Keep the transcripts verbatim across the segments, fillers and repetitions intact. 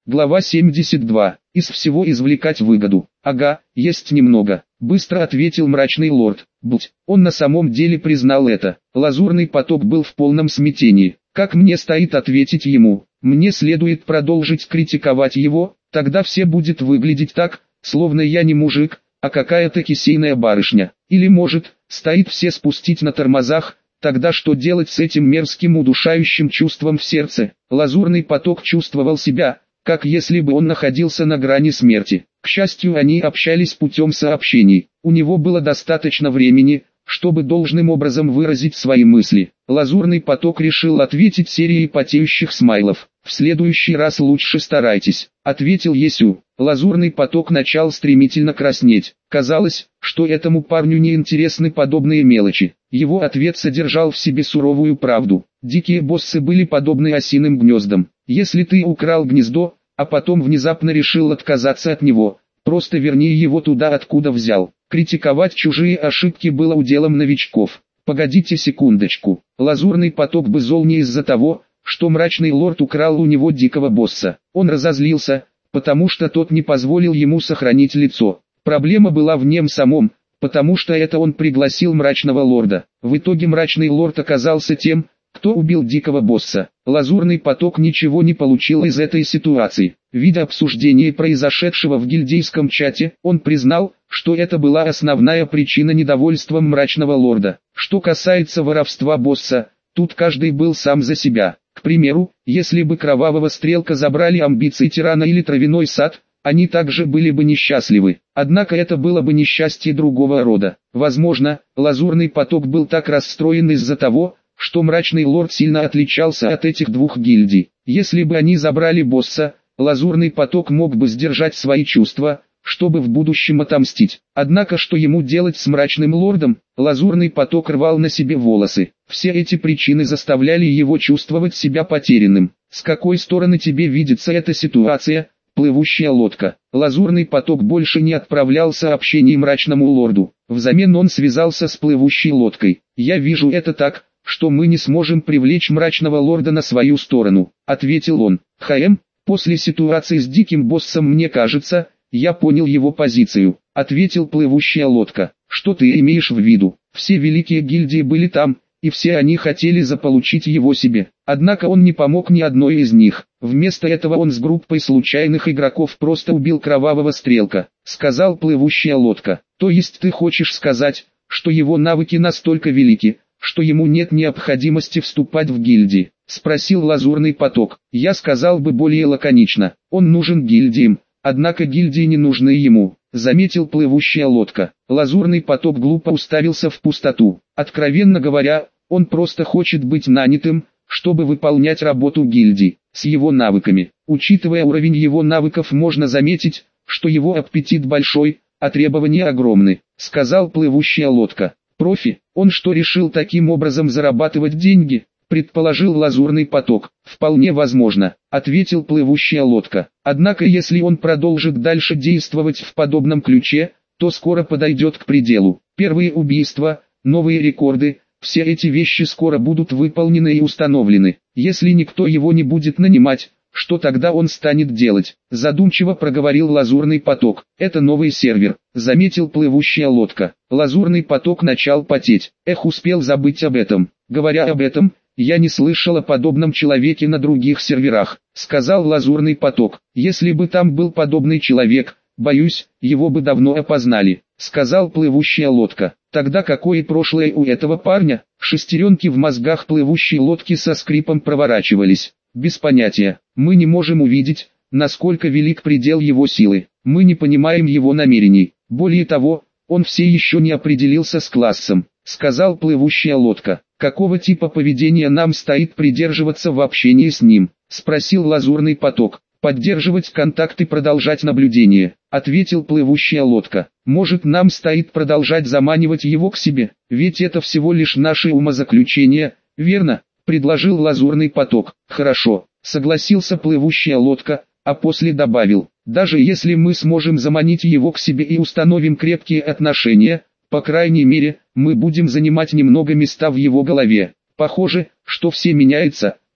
Глава семьдесят два. Из всего извлекать выгоду. Ага, есть немного. Быстро ответил мрачный лорд. Будь, он на самом деле признал это. Лазурный поток был в полном смятении. Как мне стоит ответить ему? Мне следует продолжить критиковать его, тогда все будет выглядеть так, словно я не мужик, а какая-то кисейная барышня. Или может, стоит все спустить на тормозах, тогда что делать с этим мерзким удушающим чувством в сердце? Лазурный поток чувствовал себя, как если бы он находился на грани смерти. К счастью, они общались путем сообщений. У него было достаточно времени, чтобы должным образом выразить свои мысли. Лазурный поток решил ответить серией потеющих смайлов. «В следующий раз лучше старайтесь», — ответил Есю. Лазурный поток начал стремительно краснеть. Казалось, что этому парню не интересны подобные мелочи. Его ответ содержал в себе суровую правду. Дикие боссы были подобны осиным гнездам. Если ты украл гнездо, а потом внезапно решил отказаться от него, просто верни его туда, откуда взял. Критиковать чужие ошибки было уделом новичков. Погодите секундочку. Лазурный поток был зол не из-за того, что мрачный лорд украл у него дикого босса. Он разозлился, потому что тот не позволил ему сохранить лицо. Проблема была в нем самом, потому что это он пригласил мрачного лорда. В итоге мрачный лорд оказался тем, кто убил дикого босса. Лазурный поток ничего не получил из этой ситуации. Видя обсуждение произошедшего в гильдейском чате, он признал, что это была основная причина недовольства мрачного лорда. Что касается воровства босса, тут каждый был сам за себя. К примеру, если бы Кровавого Стрелка забрали амбиции тирана или Травяной сад, они также были бы несчастливы. Однако это было бы несчастье другого рода. Возможно, Лазурный поток был так расстроен из-за того, что мрачный лорд сильно отличался от этих двух гильдий. Если бы они забрали босса, Лазурный поток мог бы сдержать свои чувства, чтобы в будущем отомстить. Однако что ему делать с мрачным лордом? Лазурный поток рвал на себе волосы. Все эти причины заставляли его чувствовать себя потерянным. С какой стороны тебе видится эта ситуация, плывущая лодка? Лазурный поток больше не отправлял сообщений мрачному лорду. Взамен он связался с плывущей лодкой. Я вижу это так, что мы не сможем привлечь мрачного лорда на свою сторону, ответил он. Хм, после ситуации с диким боссом мне кажется, я понял его позицию, ответил плывущая лодка. Что ты имеешь в виду? Все великие гильдии были там, и все они хотели заполучить его себе. Однако он не помог ни одной из них. Вместо этого он с группой случайных игроков просто убил Кровавого Стрелка, сказал плывущая лодка. То есть ты хочешь сказать, что его навыки настолько велики, что ему нет необходимости вступать в гильдии? Спросил Лазурный поток. Я сказал бы более лаконично, он нужен гильдиям, однако гильдии не нужны ему, заметил плывущая лодка. Лазурный поток глупо уставился в пустоту. Откровенно говоря, он просто хочет быть нанятым, чтобы выполнять работу гильдии, с его навыками. Учитывая уровень его навыков, можно заметить, что его аппетит большой, а требования огромны, сказал плывущая лодка. Профи, он что, решил таким образом зарабатывать деньги? Предположил Лазурный поток. Вполне возможно, ответил плывущая лодка. Однако если он продолжит дальше действовать в подобном ключе, то скоро подойдет к пределу. Первые убийства, новые рекорды, все эти вещи скоро будут выполнены и установлены. Если никто его не будет нанимать, что тогда он станет делать? Задумчиво проговорил Лазурный поток. Это новый сервер, заметил плывущая лодка. Лазурный поток начал потеть. Эх, успел забыть об этом. Говоря об этом, я не слышал о подобном человеке на других серверах, сказал Лазурный поток. Если бы там был подобный человек, боюсь, его бы давно опознали, сказал плывущая лодка. Тогда какое прошлое у этого парня? Шестеренки в мозгах плывущей лодки со скрипом проворачивались. Без понятия. Мы не можем увидеть, насколько велик предел его силы. Мы не понимаем его намерений. Более того, он все еще не определился с классом, сказал плывущая лодка. Какого типа поведения нам стоит придерживаться в общении с ним? Спросил Лазурный поток. Поддерживать контакт и продолжать наблюдение, ответил плывущая лодка. Может, нам стоит продолжать заманивать его к себе? Ведь это всего лишь наши умозаключения, верно? Предложил Лазурный поток. Хорошо, согласился плывущая лодка, а после добавил. Даже если мы сможем заманить его к себе и установим крепкие отношения, по крайней мере, мы будем занимать немного места в его голове. Похоже, что все меняется,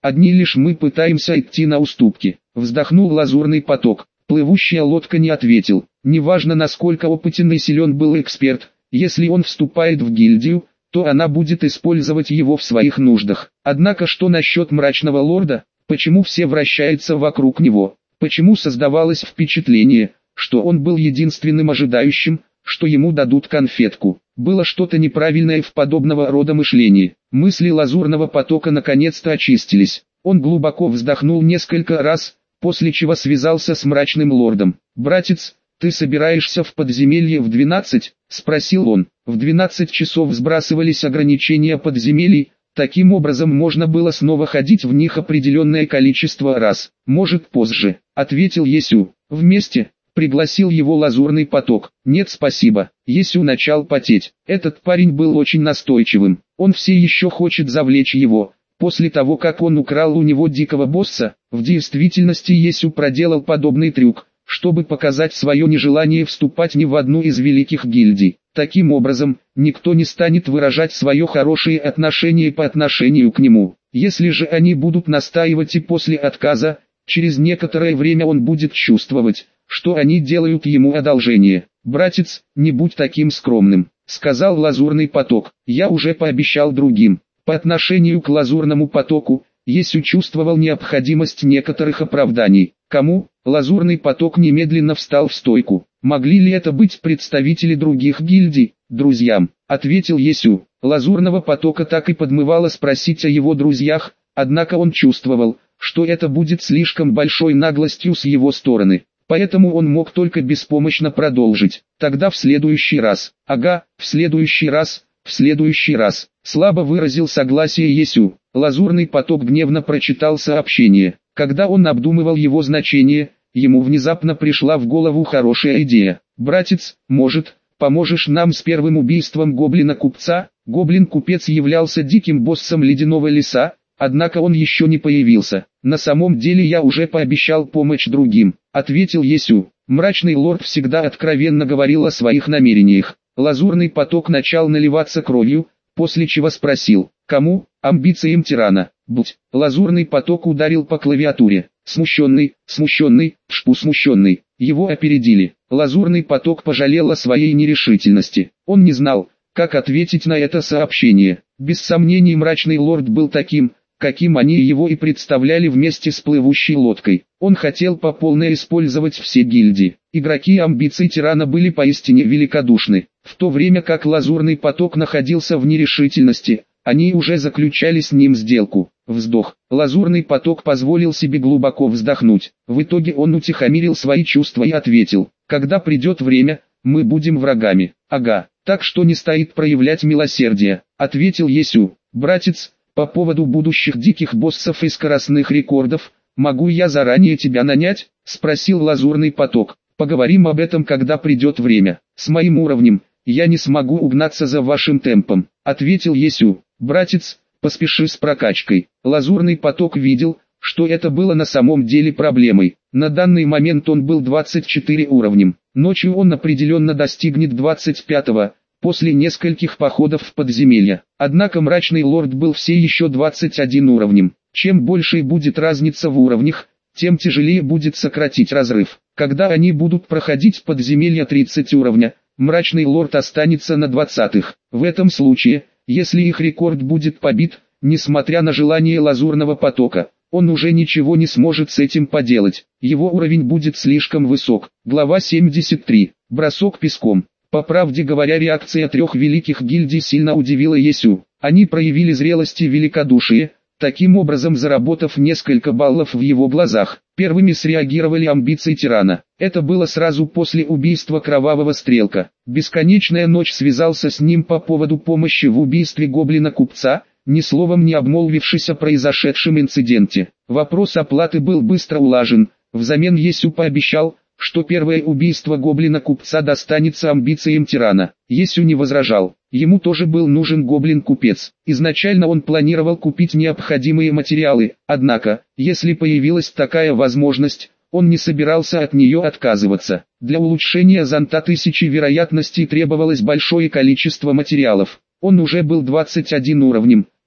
одни лишь мы пытаемся идти на уступки. Вздохнул Лазурный поток. Плывущая лодка не ответил. Неважно, насколько опытен и силен был эксперт, если он вступает в гильдию, то она будет использовать его в своих нуждах. Однако что насчет мрачного лорда? Почему все вращаются вокруг него? Почему создавалось впечатление, что он был единственным ожидающим, что ему дадут конфетку? Было что-то неправильное в подобного рода мышлении. Мысли Лазурного потока наконец-то очистились. Он глубоко вздохнул несколько раз, после чего связался с мрачным лордом. «Братец, ты собираешься в подземелье в двенадцать?» – спросил он. В двенадцать часов сбрасывались ограничения подземелий, таким образом можно было снова ходить в них определенное количество раз. «Может позже», – ответил Есю. «Вместе?» – пригласил его Лазурный поток. «Нет, спасибо». Есю начал потеть. Этот парень был очень настойчивым. Он все еще хочет завлечь его. После того, как он украл у него дикого босса, в действительности Есю проделал подобный трюк, чтобы показать свое нежелание вступать ни в одну из великих гильдий. Таким образом, никто не станет выражать свое хорошее отношение по отношению к нему. Если же они будут настаивать и после отказа, через некоторое время он будет чувствовать, что они делают ему одолжение. «Братец, не будь таким скромным», — сказал Лазурный поток. «Я уже пообещал другим». По отношению к Лазурному потоку, Есю чувствовал необходимость некоторых оправданий. Кому? Лазурный поток немедленно встал в стойку. «Могли ли это быть представители других гильдий?» «Друзьям», — ответил Есю. Лазурного потока так и подмывало спросить о его друзьях, однако он чувствовал, что это будет слишком большой наглостью с его стороны. Поэтому он мог только беспомощно продолжить. «Тогда в следующий раз». «Ага, в следующий раз, в следующий раз», — слабо выразил согласие Есю. Лазурный поток гневно прочитал сообщение. Когда он обдумывал его значение, ему внезапно пришла в голову хорошая идея. «Братец, может, поможешь нам с первым убийством гоблина-купца?» Гоблин-купец являлся диким боссом ледяного леса, однако он еще не появился. «На самом деле я уже пообещал помочь другим», — ответил Есю. Мрачный лорд всегда откровенно говорил о своих намерениях. Лазурный поток начал наливаться кровью, после чего спросил: «Кому?» «Амбициям тирана». «Будь». Лазурный поток ударил по клавиатуре. «Смущенный, смущенный, шпу смущенный». Его опередили. Лазурный поток пожалел о своей нерешительности. Он не знал, как ответить на это сообщение. Без сомнений мрачный лорд был таким, каким они его и представляли вместе с плывущей лодкой. Он хотел по полной использовать все гильдии. Игроки амбиций тирана были поистине великодушны. В то время как Лазурный поток находился в нерешительности, они уже заключали с ним сделку. Вздох. Лазурный поток позволил себе глубоко вздохнуть. В итоге он утихомирил свои чувства и ответил: «Когда придет время, мы будем врагами». «Ага, так что не стоит проявлять милосердие», — ответил Есю. «Братец, по поводу будущих диких боссов и скоростных рекордов, могу я заранее тебя нанять?» — спросил Лазурный поток. «Поговорим об этом, когда придет время. С моим уровнем я не смогу угнаться за вашим темпом», — ответил Есю. «Братец, поспеши с прокачкой». Лазурный поток видел, что это было на самом деле проблемой. На данный момент он был двадцать четыре уровнем. Ночью он определенно достигнет двадцать пятого, после нескольких походов в подземелья. Однако мрачный лорд был все еще двадцать один уровнем. Чем больше будет разница в уровнях, тем тяжелее будет сократить разрыв. Когда они будут проходить подземелья тридцать уровня, мрачный лорд останется на двадцатых. В этом случае, если их рекорд будет побит, несмотря на желание Лазурного потока, он уже ничего не сможет с этим поделать. Его уровень будет слишком высок. Глава семьдесят три. Бросок песком. По правде говоря, реакция трех великих гильдий сильно удивила Есю. Они проявили зрелость и великодушие, таким образом заработав несколько баллов в его глазах. Первыми среагировали амбиции тирана. Это было сразу после убийства Кровавого Стрелка. Бесконечная ночь связался с ним по поводу помощи в убийстве гоблина-купца, ни словом не обмолвившись о произошедшем инциденте. Вопрос оплаты был быстро улажен. Взамен Есю пообещал, что первое убийство гоблина-купца достанется амбициям тирана. Есю не возражал. Ему тоже был нужен гоблин-купец. Изначально он планировал купить необходимые материалы, однако, если появилась такая возможность, он не собирался от нее отказываться. Для улучшения зонта тысячи вероятностей требовалось большое количество материалов. Он уже был двадцать один уровнем,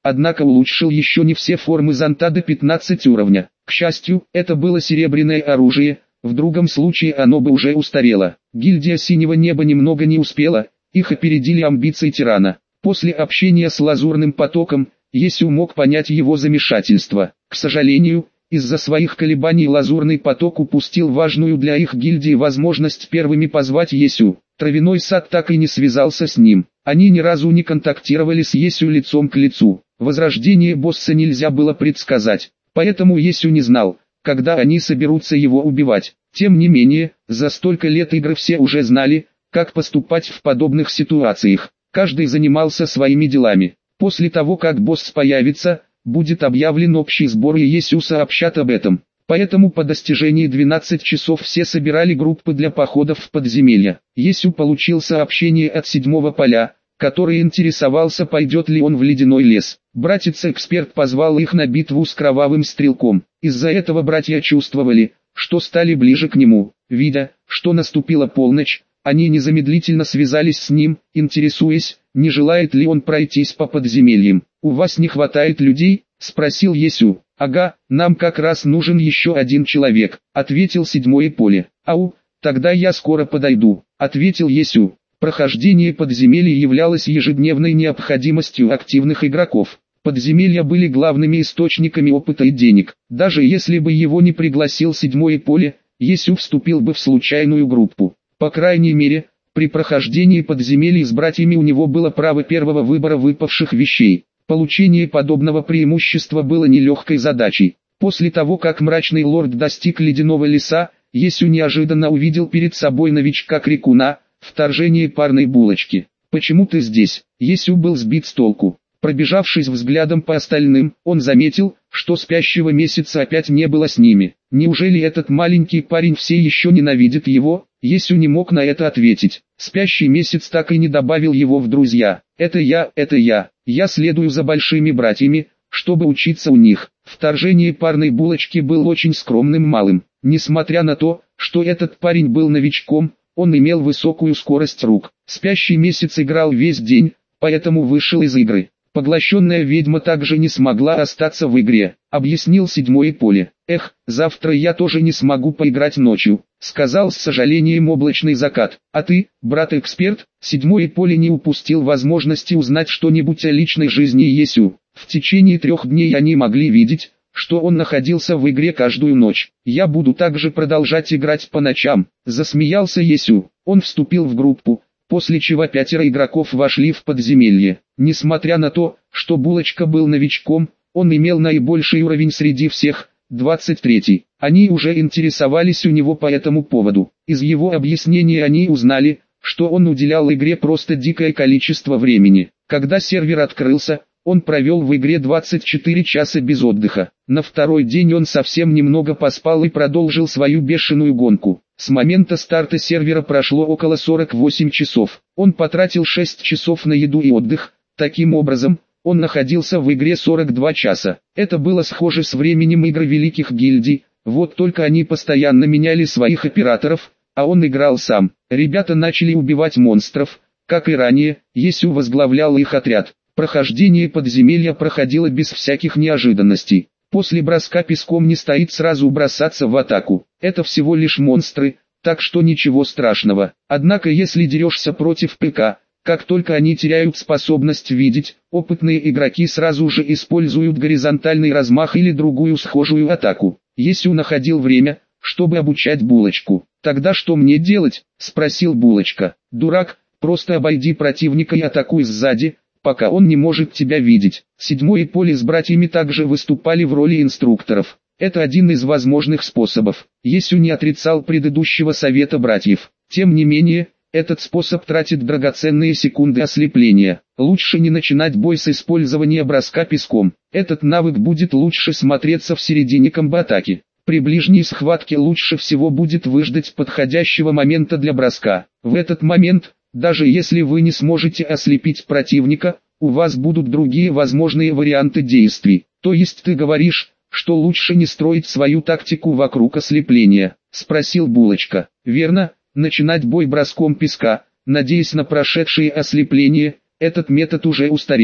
однако улучшил еще не все формы зонта до пятнадцатого уровня. К счастью, это было серебряное оружие, в другом случае оно бы уже устарело. Гильдия Синего Неба немного не успела, их опередили амбиции тирана. После общения с Лазурным Потоком, Есю мог понять его замешательство. К сожалению, из-за своих колебаний Лазурный Поток упустил важную для их гильдии возможность первыми позвать Есю. Травяной Сад так и не связался с ним. Они ни разу не контактировали с Есю лицом к лицу. Возрождение босса нельзя было предсказать, поэтому Есю не знал, когда они соберутся его убивать. Тем не менее, за столько лет игры все уже знали, как поступать в подобных ситуациях. Каждый занимался своими делами. После того, как босс появится, будет объявлен общий сбор, и Есю сообщат об этом. Поэтому по достижении двенадцати часов все собирали группы для походов в подземелья. Есю получил сообщение от седьмого поля, который интересовался, пойдет ли он в ледяной лес. Братец-эксперт позвал их на битву с кровавым стрелком. Из-за этого братья чувствовали, что стали ближе к нему. Видя, что наступила полночь, они незамедлительно связались с ним, интересуясь, не желает ли он пройтись по подземельям. «У вас не хватает людей?» – спросил Есю. «Ага, нам как раз нужен еще один человек», – ответил седьмое поле. «Ау, тогда я скоро подойду», – ответил Есю. Прохождение подземелья являлось ежедневной необходимостью активных игроков. Подземелья были главными источниками опыта и денег. Даже если бы его не пригласил седьмое поле, Есю вступил бы в случайную группу. По крайней мере, при прохождении подземелий с братьями у него было право первого выбора выпавших вещей. Получение подобного преимущества было нелегкой задачей. После того, как мрачный лорд достиг ледяного леса, Есю неожиданно увидел перед собой новичка-крикуна, вторжение парной булочки. «Почему ты здесь?» Есю был сбит с толку. Пробежавшись взглядом по остальным, он заметил, что спящего месяца опять не было с ними. Неужели этот маленький парень все еще ненавидит его? Есю не мог на это ответить. Спящий месяц так и не добавил его в друзья. «Это я, это я. Я следую за большими братьями, чтобы учиться у них». Вторжение парной булочки был очень скромным малым. Несмотря на то, что этот парень был новичком, он имел высокую скорость рук. Спящий месяц играл весь день, поэтому вышел из игры. Поглощенная ведьма также не смогла остаться в игре, объяснил седьмое поле. «Эх, завтра я тоже не смогу поиграть ночью», сказал с сожалением облачный закат. «А ты, брат-эксперт?» Седьмое поле не упустил возможности узнать что-нибудь о личной жизни Есю. В течение трех дней они могли видеть, что он находился в игре каждую ночь. «Я буду также продолжать играть по ночам», засмеялся Есю. Он вступил в группу, после чего пятеро игроков вошли в подземелье. Несмотря на то, что Булочка был новичком, он имел наибольший уровень среди всех, двадцать третий. Они уже интересовались у него по этому поводу. Из его объяснения они узнали, что он уделял игре просто дикое количество времени. Когда сервер открылся, он провел в игре двадцать четыре часа без отдыха. На второй день он совсем немного поспал и продолжил свою бешеную гонку. С момента старта сервера прошло около сорока восьми часов. Он потратил шесть часов на еду и отдых. Таким образом, он находился в игре сорок два часа. Это было схоже с временем игр великих гильдий, вот только они постоянно меняли своих операторов, а он играл сам. Ребята начали убивать монстров, как и ранее, Есю возглавлял их отряд. Прохождение подземелья проходило без всяких неожиданностей. После броска песком не стоит сразу бросаться в атаку. Это всего лишь монстры, так что ничего страшного. Однако если дерешься против ПК, как только они теряют способность видеть, опытные игроки сразу же используют горизонтальный размах или другую схожую атаку. Есю находил время, чтобы обучать Булочку. «Тогда что мне делать?» – спросил Булочка. «Дурак, просто обойди противника и атакуй сзади, пока он не может тебя видеть». Седьмое поле с братьями также выступали в роли инструкторов. Это один из возможных способов. Есю не отрицал предыдущего совета братьев. Тем не менее, этот способ тратит драгоценные секунды ослепления. Лучше не начинать бой с использования броска песком. Этот навык будет лучше смотреться в середине комбо-атаки. При ближней схватке лучше всего будет выждать подходящего момента для броска. В этот момент, даже если вы не сможете ослепить противника, у вас будут другие возможные варианты действий. То есть ты говоришь, что лучше не строить свою тактику вокруг ослепления? Спросил Булочка. Верно, начинать бой броском песка, надеясь на прошедшее ослепление, этот метод уже устарел.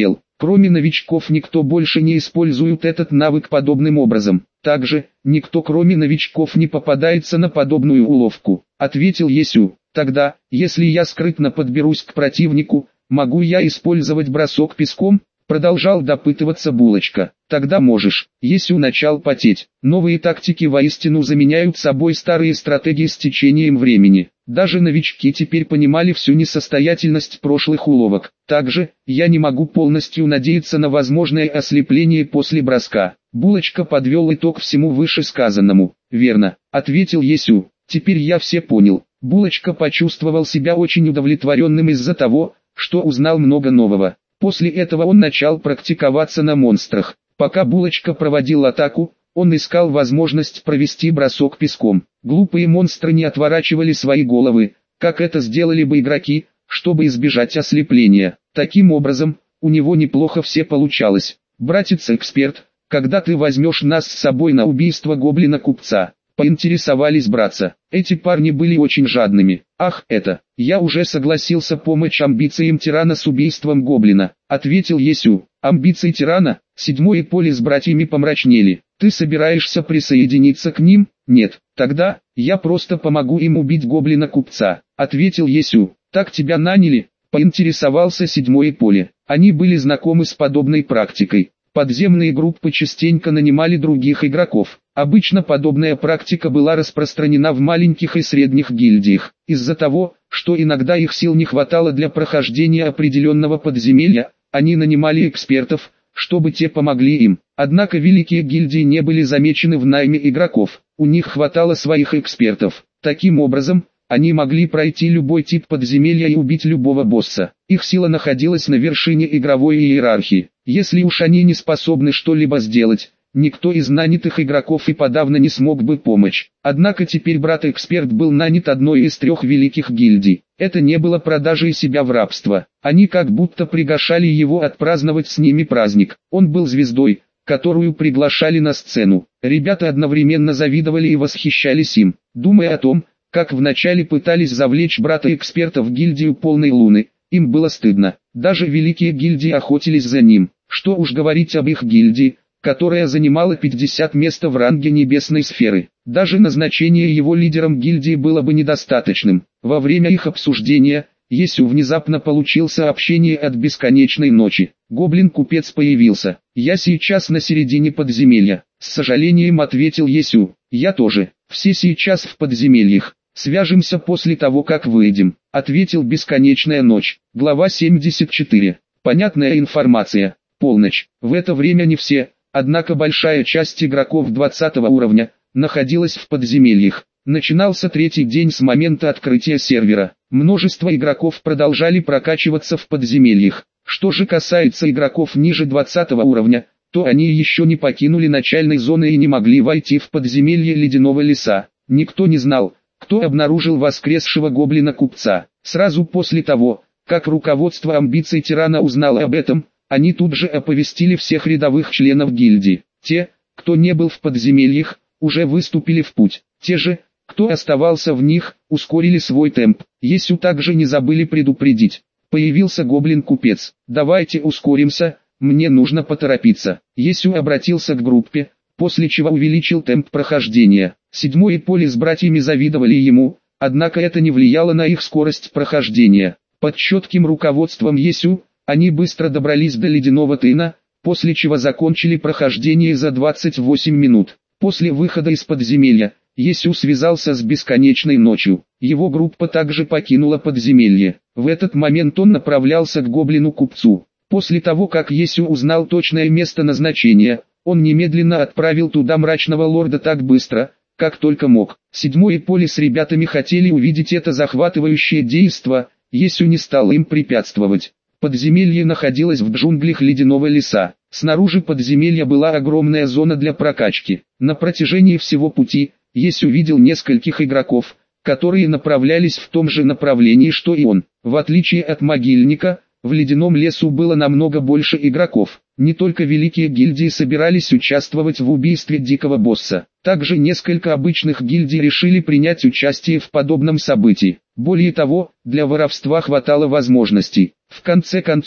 Кроме новичков никто больше не использует этот навык подобным образом. Также, никто кроме новичков не попадается на подобную уловку, ответил Есю. Тогда, если я скрытно подберусь к противнику, могу я использовать бросок песком? Продолжал допытываться Булочка. Тогда можешь. Есю начал потеть. Новые тактики воистину заменяют собой старые стратегии с течением времени. Даже новички теперь понимали всю несостоятельность прошлых уловок. Также, я не могу полностью надеяться на возможное ослепление после броска. Булочка подвел итог всему вышесказанному. Верно, ответил Есю. Теперь я все понял. Булочка почувствовал себя очень удовлетворенным из-за того, что узнал много нового. После этого он начал практиковаться на монстрах. Пока Булочка проводил атаку, он искал возможность провести бросок песком. Глупые монстры не отворачивали свои головы, как это сделали бы игроки, чтобы избежать ослепления. Таким образом, у него неплохо все получалось. «Братец-эксперт, когда ты возьмешь нас с собой на убийство гоблина-купца?» Поинтересовались братца. Эти парни были очень жадными. «Ах, это, я уже согласился помочь амбициям тирана с убийством гоблина», ответил Есю. «Амбиции тирана?» Седьмое поле с братьями помрачнели. «Ты собираешься присоединиться к ним?» «Нет, тогда, я просто помогу им убить гоблина-купца», ответил Есю. «Так тебя наняли?» Поинтересовался седьмое поле. Они были знакомы с подобной практикой. Подземные группы частенько нанимали других игроков. Обычно подобная практика была распространена в маленьких и средних гильдиях. Из-за того, что иногда их сил не хватало для прохождения определенного подземелья, они нанимали экспертов, чтобы те помогли им. Однако великие гильдии не были замечены в найме игроков, у них хватало своих экспертов. Таким образом, они могли пройти любой тип подземелья и убить любого босса. Их сила находилась на вершине игровой иерархии. Если уж они не способны что-либо сделать, никто из нанятых игроков и подавно не смог бы помочь. Однако теперь брат-эксперт был нанят одной из трех великих гильдий. Это не было продажей себя в рабство. Они как будто приглашали его отпраздновать с ними праздник. Он был звездой, которую приглашали на сцену. Ребята одновременно завидовали и восхищались им, думая о том, как вначале пытались завлечь брата-эксперта в гильдию полной луны. Им было стыдно. Даже великие гильдии охотились за ним. Что уж говорить об их гильдии, которая занимала пятьдесят места в ранге небесной сферы. Даже назначение его лидером гильдии было бы недостаточным. Во время их обсуждения, Есю внезапно получил сообщение от бесконечной ночи. Гоблин-купец появился. «Я сейчас на середине подземелья», — с сожалением ответил Есю. «Я тоже. Все сейчас в подземельях. Свяжемся после того, как выйдем», — ответил бесконечная ночь. Глава семьдесят четыре. Понятная информация. Полночь. В это время не все, однако большая часть игроков двадцатого уровня, находилась в подземельях. Начинался третий день с момента открытия сервера. Множество игроков продолжали прокачиваться в подземельях. Что же касается игроков ниже двадцатого уровня, то они еще не покинули начальной зоны и не могли войти в подземелье ледяного леса. Никто не знал, кто обнаружил воскресшего гоблина-купца. Сразу после того, как руководство амбиций тирана узнало об этом, они тут же оповестили всех рядовых членов гильдии. Те, кто не был в подземельях, уже выступили в путь. Те же, кто оставался в них, ускорили свой темп. Есю также не забыли предупредить. Появился гоблин-купец. «Давайте ускоримся, мне нужно поторопиться». Есю обратился к группе, после чего увеличил темп прохождения. Седьмое поле с братьями завидовали ему, однако это не влияло на их скорость прохождения. Под четким руководством Есю, они быстро добрались до ледяного тына, после чего закончили прохождение за двадцать восемь минут. После выхода из подземелья, Есю связался с бесконечной ночью. Его группа также покинула подземелье. В этот момент он направлялся к гоблину-купцу. После того, как Есю узнал точное место назначения, он немедленно отправил туда мрачного лорда так быстро, как только мог. Седьмое поле с ребятами хотели увидеть это захватывающее действо, Есю не стал им препятствовать. Подземелье находилось в джунглях ледяного леса. Снаружи подземелья была огромная зона для прокачки. На протяжении всего пути, Есю видел нескольких игроков, которые направлялись в том же направлении, что и он. В отличие от могильника, в ледяном лесу было намного больше игроков. Не только великие гильдии собирались участвовать в убийстве дикого босса. Также несколько обычных гильдий решили принять участие в подобном событии. Более того, для воровства хватало возможностей. В конце концов,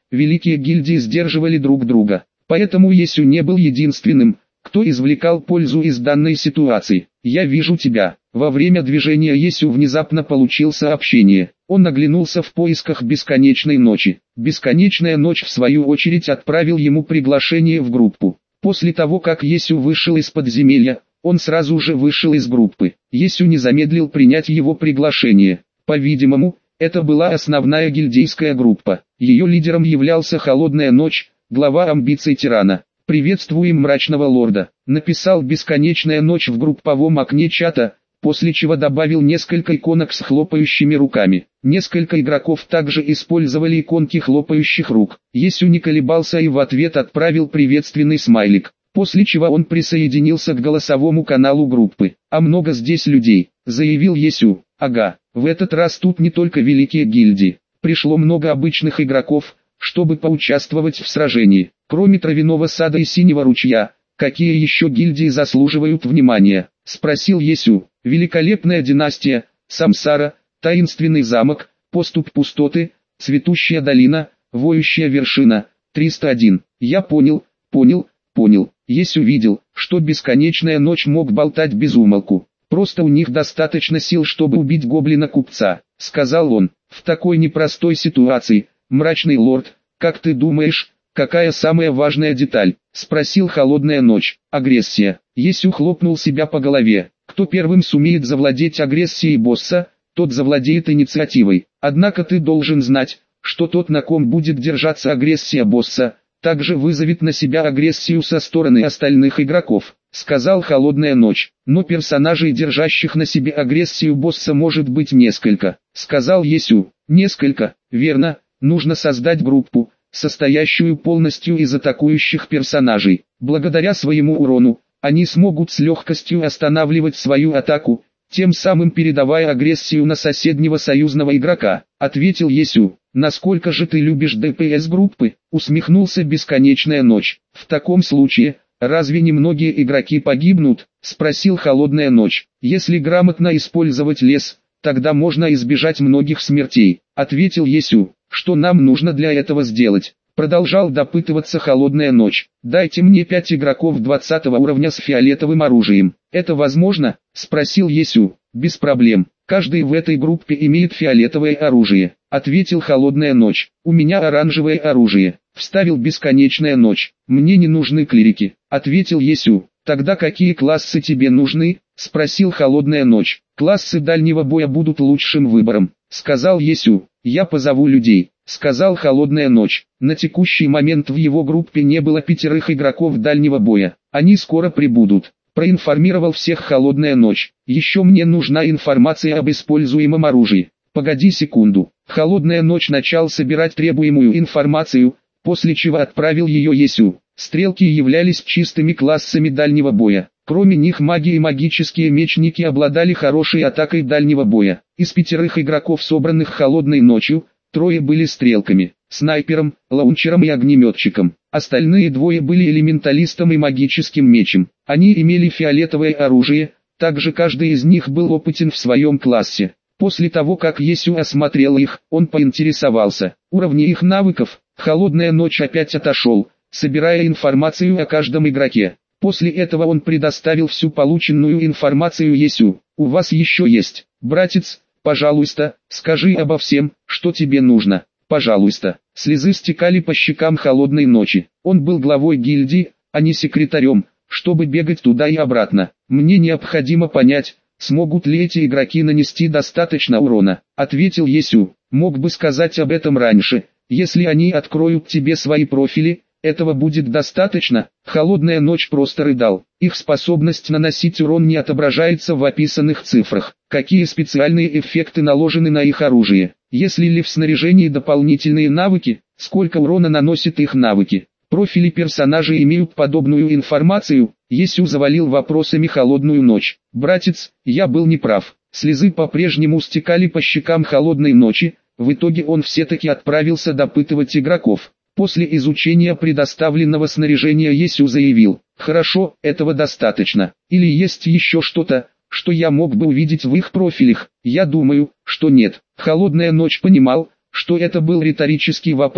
великие гильдии сдерживали друг друга. Поэтому Есю не был единственным, кто извлекал пользу из данной ситуации. «Я вижу тебя». Во время движения Есю внезапно получил сообщение. Он оглянулся в поисках бесконечной ночи. Бесконечная ночь в свою очередь отправил ему приглашение в группу. После того как Есю вышел из подземелья, он сразу же вышел из группы. Есю не замедлил принять его приглашение. По-видимому, это была основная гильдейская группа. Ее лидером являлся Холодная Ночь, глава амбиций тирана. «Приветствуем мрачного лорда», написал Бесконечная Ночь в групповом окне чата, после чего добавил несколько иконок с хлопающими руками. Несколько игроков также использовали иконки хлопающих рук. Есю не колебался и в ответ отправил приветственный смайлик, после чего он присоединился к голосовому каналу группы. «А много здесь людей», заявил Есю. «Ага, в этот раз тут не только великие гильдии. Пришло много обычных игроков, чтобы поучаствовать в сражении. Кроме Травяного сада и Синего ручья, какие еще гильдии заслуживают внимания?» Спросил Есю. «Великолепная династия, Самсара, Таинственный замок, Поступ пустоты, Цветущая долина, Воющая вершина, триста один. Я понял, понял, понял». Есю видел, что Бесконечная Ночь мог болтать без умолку. «Просто у них достаточно сил, чтобы убить гоблина-купца», сказал он. «В такой непростой ситуации, мрачный лорд, как ты думаешь, какая самая важная деталь?» Спросил Холодная Ночь. «Агрессия». Есю хлопнул себя по голове. «Кто первым сумеет завладеть агрессией босса, тот завладеет инициативой. Однако ты должен знать, что тот, на ком будет держаться агрессия босса, также вызовет на себя агрессию со стороны остальных игроков», сказал Холодная Ночь. «Но персонажей, держащих на себе агрессию босса, может быть несколько», сказал Есю. «Несколько, верно, нужно создать группу, состоящую полностью из атакующих персонажей. Благодаря своему урону, они смогут с легкостью останавливать свою атаку, тем самым передавая агрессию на соседнего союзного игрока», ответил Есю. «Насколько же ты любишь ДПС-группы?» усмехнулся Бесконечная Ночь. «В таком случае, разве не многие игроки погибнут?» спросил Холодная Ночь. «Если грамотно использовать лес, тогда можно избежать многих смертей», ответил Есю. «Что нам нужно для этого сделать?» Продолжал допытываться Холодная Ночь. «Дайте мне пять игроков двадцатого уровня с фиолетовым оружием». «Это возможно?» спросил Есю. «Без проблем. Каждый в этой группе имеет фиолетовое оружие», ответил Холодная Ночь. «У меня оранжевое оружие», вставил Бесконечная Ночь. «Мне не нужны клирики», ответил Есю. «Тогда какие классы тебе нужны?» спросил Холодная Ночь. «Классы дальнего боя будут лучшим выбором», сказал Есю. «Я позову людей», сказал Холодная Ночь. На текущий момент в его группе не было пятерых игроков дальнего боя. «Они скоро прибудут», проинформировал всех Холодная Ночь. «Еще мне нужна информация об используемом оружии». «Погоди секунду». Холодная Ночь начал собирать требуемую информацию, после чего отправил ее Есю. Стрелки являлись чистыми классами дальнего боя. Кроме них маги и магические мечники обладали хорошей атакой дальнего боя. Из пятерых игроков, собранных Холодной Ночью, трое были стрелками, снайпером, лаунчером и огнеметчиком. Остальные двое были элементалистом и магическим мечем. Они имели фиолетовое оружие, также каждый из них был опытен в своем классе. После того как Есю осмотрел их, он поинтересовался уровни их навыков. Холодная Ночь опять отошел, собирая информацию о каждом игроке. После этого он предоставил всю полученную информацию Есю. «У вас еще есть, братец, пожалуйста, скажи обо всем, что тебе нужно, пожалуйста». Слезы стекали по щекам Холодной Ночи. Он был главой гильдии, а не секретарем, чтобы бегать туда и обратно. «Мне необходимо понять, смогут ли эти игроки нанести достаточно урона», ответил Есю. «Мог бы сказать об этом раньше, если они откроют тебе свои профили. Этого будет достаточно». Холодная Ночь просто рыдал. Их способность наносить урон не отображается в описанных цифрах. Какие специальные эффекты наложены на их оружие? Есть ли в снаряжении дополнительные навыки? Сколько урона наносят их навыки? Профили персонажей имеют подобную информацию? Есю завалил вопросами Холодную Ночь. «Братец, я был неправ». Слезы по-прежнему стекали по щекам Холодной Ночи. В итоге он все-таки отправился допытывать игроков. После изучения предоставленного снаряжения Есю заявил: «Хорошо, этого достаточно. Или есть еще что-то, что я мог бы увидеть в их профилях?» «Я думаю, что нет». Холодная Ночь понимал, что это был риторический вопрос,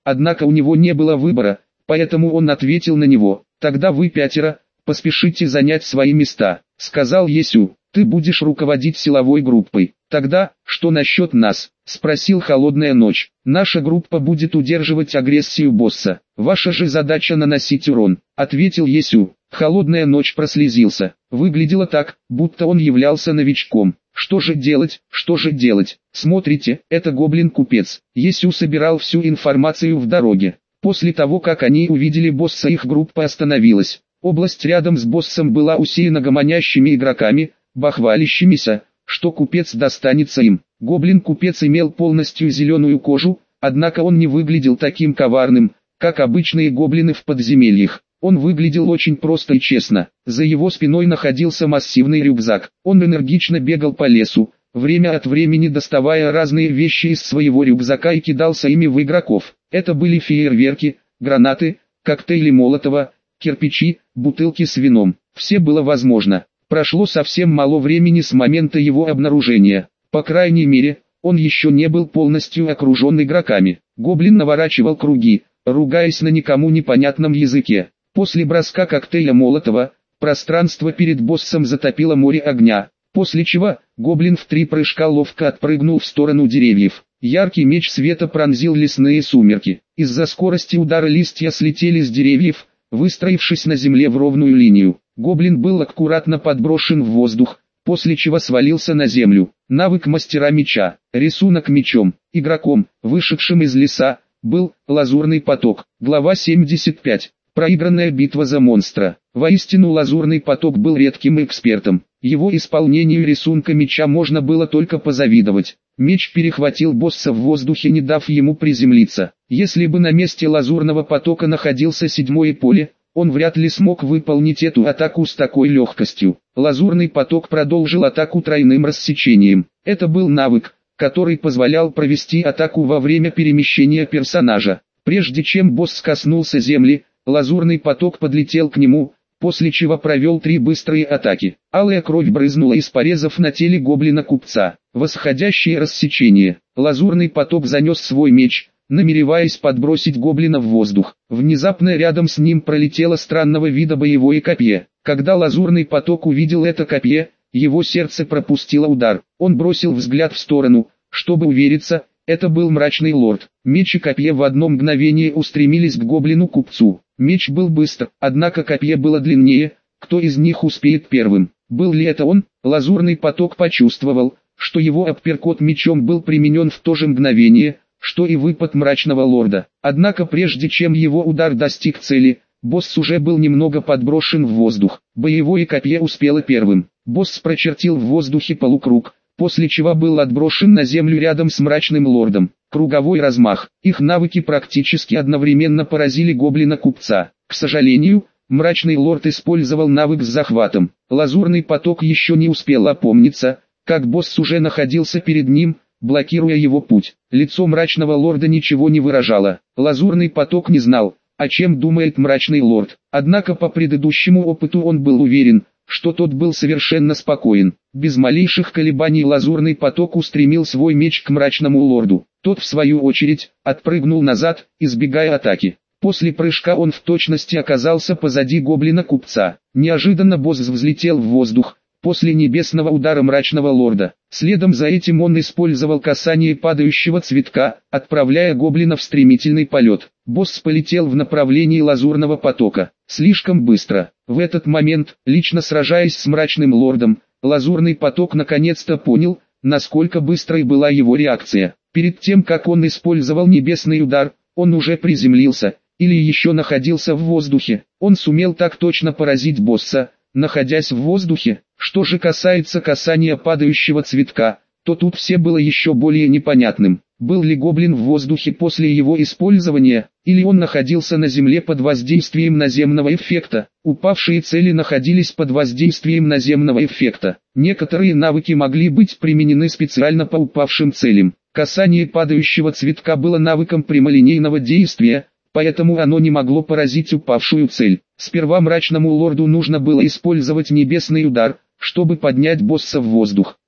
однако у него не было выбора, поэтому он ответил на него. «Тогда вы пятеро, поспешите занять свои места», — сказал Есю. «Ты будешь руководить силовой группой». «Тогда, что насчет нас?» — спросил Холодная Ночь. «Наша группа будет удерживать агрессию босса. Ваша же задача наносить урон», — ответил Есю. Холодная Ночь прослезился. Выглядело так, будто он являлся новичком. «Что же делать, что же делать? Смотрите, это гоблин-купец». Есю собирал всю информацию в дороге. После того, как они увидели босса, их группа остановилась. Область рядом с боссом была усеяна гомонящими игроками, бахвалящимися, что купец достанется им. Гоблин-купец имел полностью зеленую кожу, однако он не выглядел таким коварным, как обычные гоблины в подземельях. Он выглядел очень просто и честно. За его спиной находился массивный рюкзак. Он энергично бегал по лесу, время от времени доставая разные вещи из своего рюкзака и кидался ими в игроков. Это были фейерверки, гранаты, коктейли Молотова, кирпичи, бутылки с вином. Все было возможно. Прошло совсем мало времени с момента его обнаружения. По крайней мере, он еще не был полностью окружен игроками. Гоблин наворачивал круги, ругаясь на никому непонятном языке. После броска коктейля Молотова, пространство перед боссом затопило море огня, после чего гоблин в три прыжка ловко отпрыгнул в сторону деревьев. Яркий меч света пронзил лесные сумерки. Из-за скорости удара листья слетели с деревьев, выстроившись на земле в ровную линию. Гоблин был аккуратно подброшен в воздух, после чего свалился на землю. Навык мастера меча. Рисунок мечом. Игроком, вышедшим из леса, был «Лазурный поток». Глава семьдесят пять. Проигранная битва за монстра. Воистину Лазурный поток был редким экспертом. Его исполнению рисунка меча можно было только позавидовать. Меч перехватил босса в воздухе, не дав ему приземлиться. Если бы на месте Лазурного потока находился седьмое поле, он вряд ли смог выполнить эту атаку с такой легкостью. Лазурный поток продолжил атаку тройным рассечением. Это был навык, который позволял провести атаку во время перемещения персонажа. Прежде чем босс коснулся земли, Лазурный поток подлетел к нему, после чего провел три быстрые атаки. Алая кровь брызнула из порезов на теле гоблина-купца. Восходящее рассечение. Лазурный поток занес свой меч, намереваясь подбросить гоблина в воздух. Внезапно рядом с ним пролетело странного вида боевое копье. Когда Лазурный поток увидел это копье, его сердце пропустило удар. Он бросил взгляд в сторону, чтобы увериться, это был Мрачный Лорд. Меч и копье в одно мгновение устремились к гоблину-купцу. Меч был быстр, однако копье было длиннее. Кто из них успеет первым? Был ли это он? Лазурный поток почувствовал, что его апперкот мечом был применен в то же мгновение, что и выпад Мрачного Лорда. Однако прежде чем его удар достиг цели, босс уже был немного подброшен в воздух. Боевое копье успело первым. Босс прочертил в воздухе полукруг, после чего был отброшен на землю рядом с Мрачным Лордом. Круговой размах. Их навыки практически одновременно поразили гоблина-купца. К сожалению, Мрачный Лорд использовал навык с захватом. Лазурный поток еще не успел опомниться, как босс уже находился перед ним, блокируя его путь. Лицо Мрачного Лорда ничего не выражало. Лазурный поток не знал, о чем думает Мрачный Лорд. Однако по предыдущему опыту он был уверен, что тот был совершенно спокоен. Без малейших колебаний Лазурный поток устремил свой меч к Мрачному Лорду. Тот в свою очередь, отпрыгнул назад, избегая атаки. После прыжка он в точности оказался позади гоблина-купца. Неожиданно босс взлетел в воздух, после небесного удара Мрачного Лорда. Следом за этим он использовал касание падающего цветка, отправляя гоблина в стремительный полет. Босс полетел в направлении Лазурного потока. Слишком быстро. В этот момент, лично сражаясь с Мрачным Лордом, Лазурный поток наконец-то понял, насколько быстрой была его реакция. Перед тем как он использовал небесный удар, он уже приземлился, или еще находился в воздухе. Он сумел так точно поразить босса, находясь в воздухе. Что же касается касания падающего цветка, то тут все было еще более непонятным. Был ли гоблин в воздухе после его использования, или он находился на земле под воздействием наземного эффекта? Упавшие цели находились под воздействием наземного эффекта. Некоторые навыки могли быть применены специально по упавшим целям. Касание падающего цветка было навыком прямолинейного действия, поэтому оно не могло поразить упавшую цель. Сперва Мрачному Лорду нужно было использовать небесный удар, чтобы поднять босса в воздух.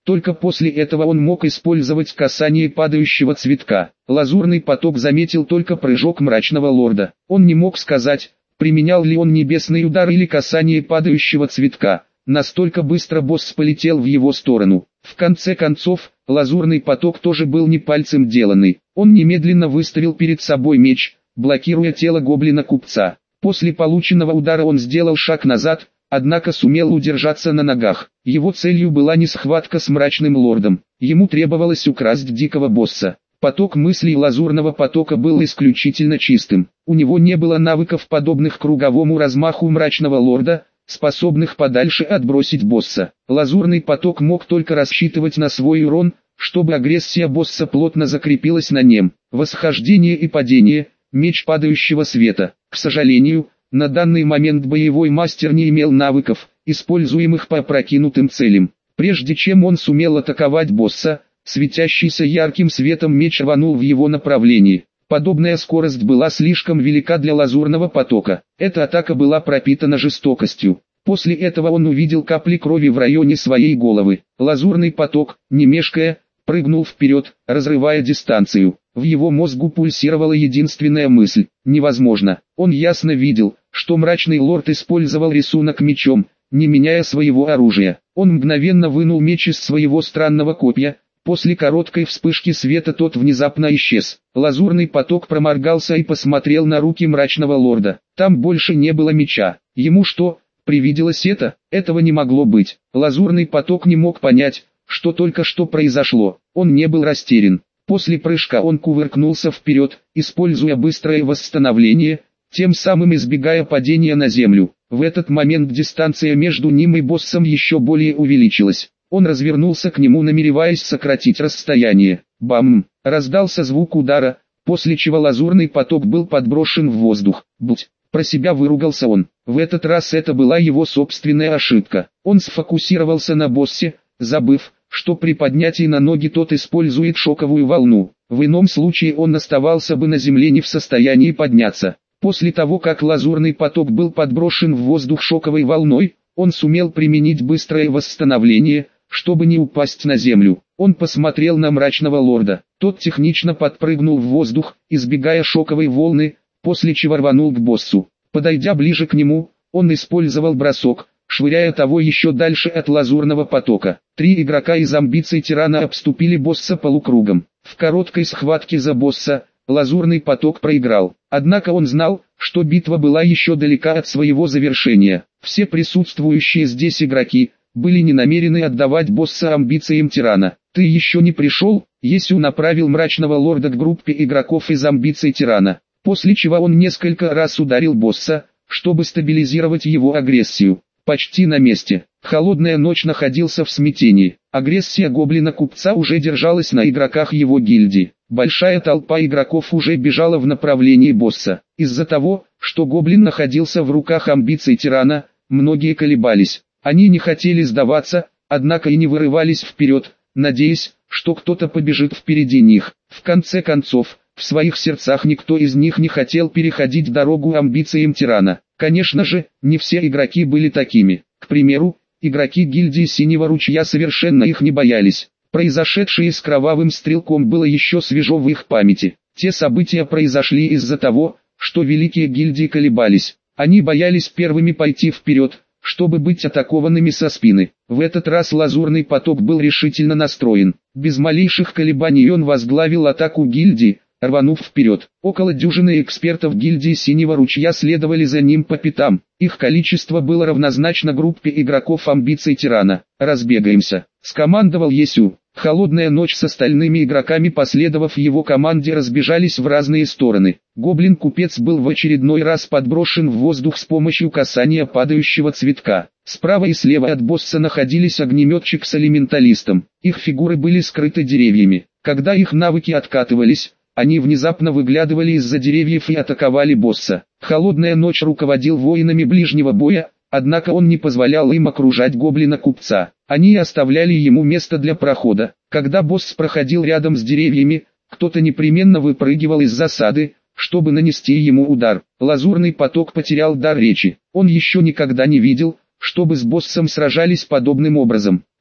Только после этого он мог использовать касание падающего цветка. Лазурный поток заметил только прыжок мрачного лорда. Он не мог сказать, применял ли он небесный удар или касание падающего цветка. Настолько быстро босс полетел в его сторону. В конце концов, лазурный поток тоже был не пальцем деланный. Он немедленно выставил перед собой меч, блокируя тело гоблина-купца. После полученного удара он сделал шаг назад, однако сумел удержаться на ногах. Его целью была не схватка с мрачным лордом. Ему требовалось украсть дикого босса. Поток мыслей лазурного потока был исключительно чистым. У него не было навыков, подобных круговому размаху мрачного лорда, способных подальше отбросить босса. Лазурный поток мог только рассчитывать на свой урон, чтобы агрессия босса плотно закрепилась на нем. Восхождение и падение, меч падающего света. К сожалению, на данный момент боевой мастер не имел навыков, используемых по опрокинутым целям. Прежде чем он сумел атаковать босса, светящийся ярким светом меч рванул в его направлении. Подобная скорость была слишком велика для лазурного потока. Эта атака была пропитана жестокостью. После этого он увидел капли крови в районе своей головы. Лазурный поток, не мешкая, прыгнул вперед, разрывая дистанцию. В его мозгу пульсировала единственная мысль – невозможно. Он ясно видел, что мрачный лорд использовал рисунок мечом, не меняя своего оружия. Он мгновенно вынул меч из своего странного копья. После короткой вспышки света тот внезапно исчез. Лазурный поток проморгался и посмотрел на руки мрачного лорда. Там больше не было меча. Ему что, привиделось это? Этого не могло быть. Лазурный поток не мог понять, что только что произошло. Он не был растерян. После прыжка он кувыркнулся вперед, используя быстрое восстановление, тем самым избегая падения на землю. В этот момент дистанция между ним и боссом еще более увеличилась. Он развернулся к нему, намереваясь сократить расстояние. Бам! Раздался звук удара, после чего лазурный поток был подброшен в воздух. Будь! Про себя выругался он. В этот раз это была его собственная ошибка. Он сфокусировался на боссе, забыв, что при поднятии на ноги тот использует шоковую волну. В ином случае он оставался бы на земле не в состоянии подняться. После того, как лазурный поток был подброшен в воздух шоковой волной, он сумел применить быстрое восстановление, чтобы не упасть на землю. Он посмотрел на мрачного лорда. Тот технично подпрыгнул в воздух, избегая шоковой волны, после чего рванул к боссу. Подойдя ближе к нему, он использовал бросок, швыряя того еще дальше от лазурного потока. Три игрока из амбиций тирана обступили босса полукругом. В короткой схватке за босса, лазурный поток проиграл. Однако он знал, что битва была еще далека от своего завершения. Все присутствующие здесь игроки были не намерены отдавать босса амбициям тирана. «Ты еще не пришел?» Есю направил мрачного лорда к группе игроков из амбиций тирана, после чего он несколько раз ударил босса, чтобы стабилизировать его агрессию. Почти на месте. Холодная ночь находился в смятении. Агрессия гоблина-купца уже держалась на игроках его гильдии. Большая толпа игроков уже бежала в направлении босса. Из-за того, что гоблин находился в руках амбиций тирана, многие колебались. Они не хотели сдаваться, однако и не вырывались вперед, надеясь, что кто-то побежит впереди них. В конце концов, в своих сердцах никто из них не хотел переходить дорогу амбициям тирана. Конечно же, не все игроки были такими. К примеру, игроки гильдии Синего Ручья совершенно их не боялись. Произошедшее с Кровавым Стрелком было еще свежо в их памяти. Те события произошли из-за того, что великие гильдии колебались. Они боялись первыми пойти вперед, чтобы быть атакованными со спины. В этот раз лазурный поток был решительно настроен. Без малейших колебаний он возглавил атаку гильдии, рванув вперед. Около дюжины экспертов гильдии Синего Ручья следовали за ним по пятам. Их количество было равнозначно группе игроков амбиций тирана. «Разбегаемся», — скомандовал Есю. Холодная ночь с остальными игроками, последовав его команде, разбежались в разные стороны. Гоблин-купец был в очередной раз подброшен в воздух с помощью касания падающего цветка. Справа и слева от босса находились огнеметчик с элементалистом. Их фигуры были скрыты деревьями. Когда их навыки откатывались, они внезапно выглядывали из-за деревьев и атаковали босса. Холодная ночь руководил воинами ближнего боя, однако он не позволял им окружать гоблина-купца. Они оставляли ему место для прохода. Когда босс проходил рядом с деревьями, кто-то непременно выпрыгивал из засады, чтобы нанести ему удар. Лазурный поток потерял дар речи. Он еще никогда не видел, чтобы с боссом сражались подобным образом.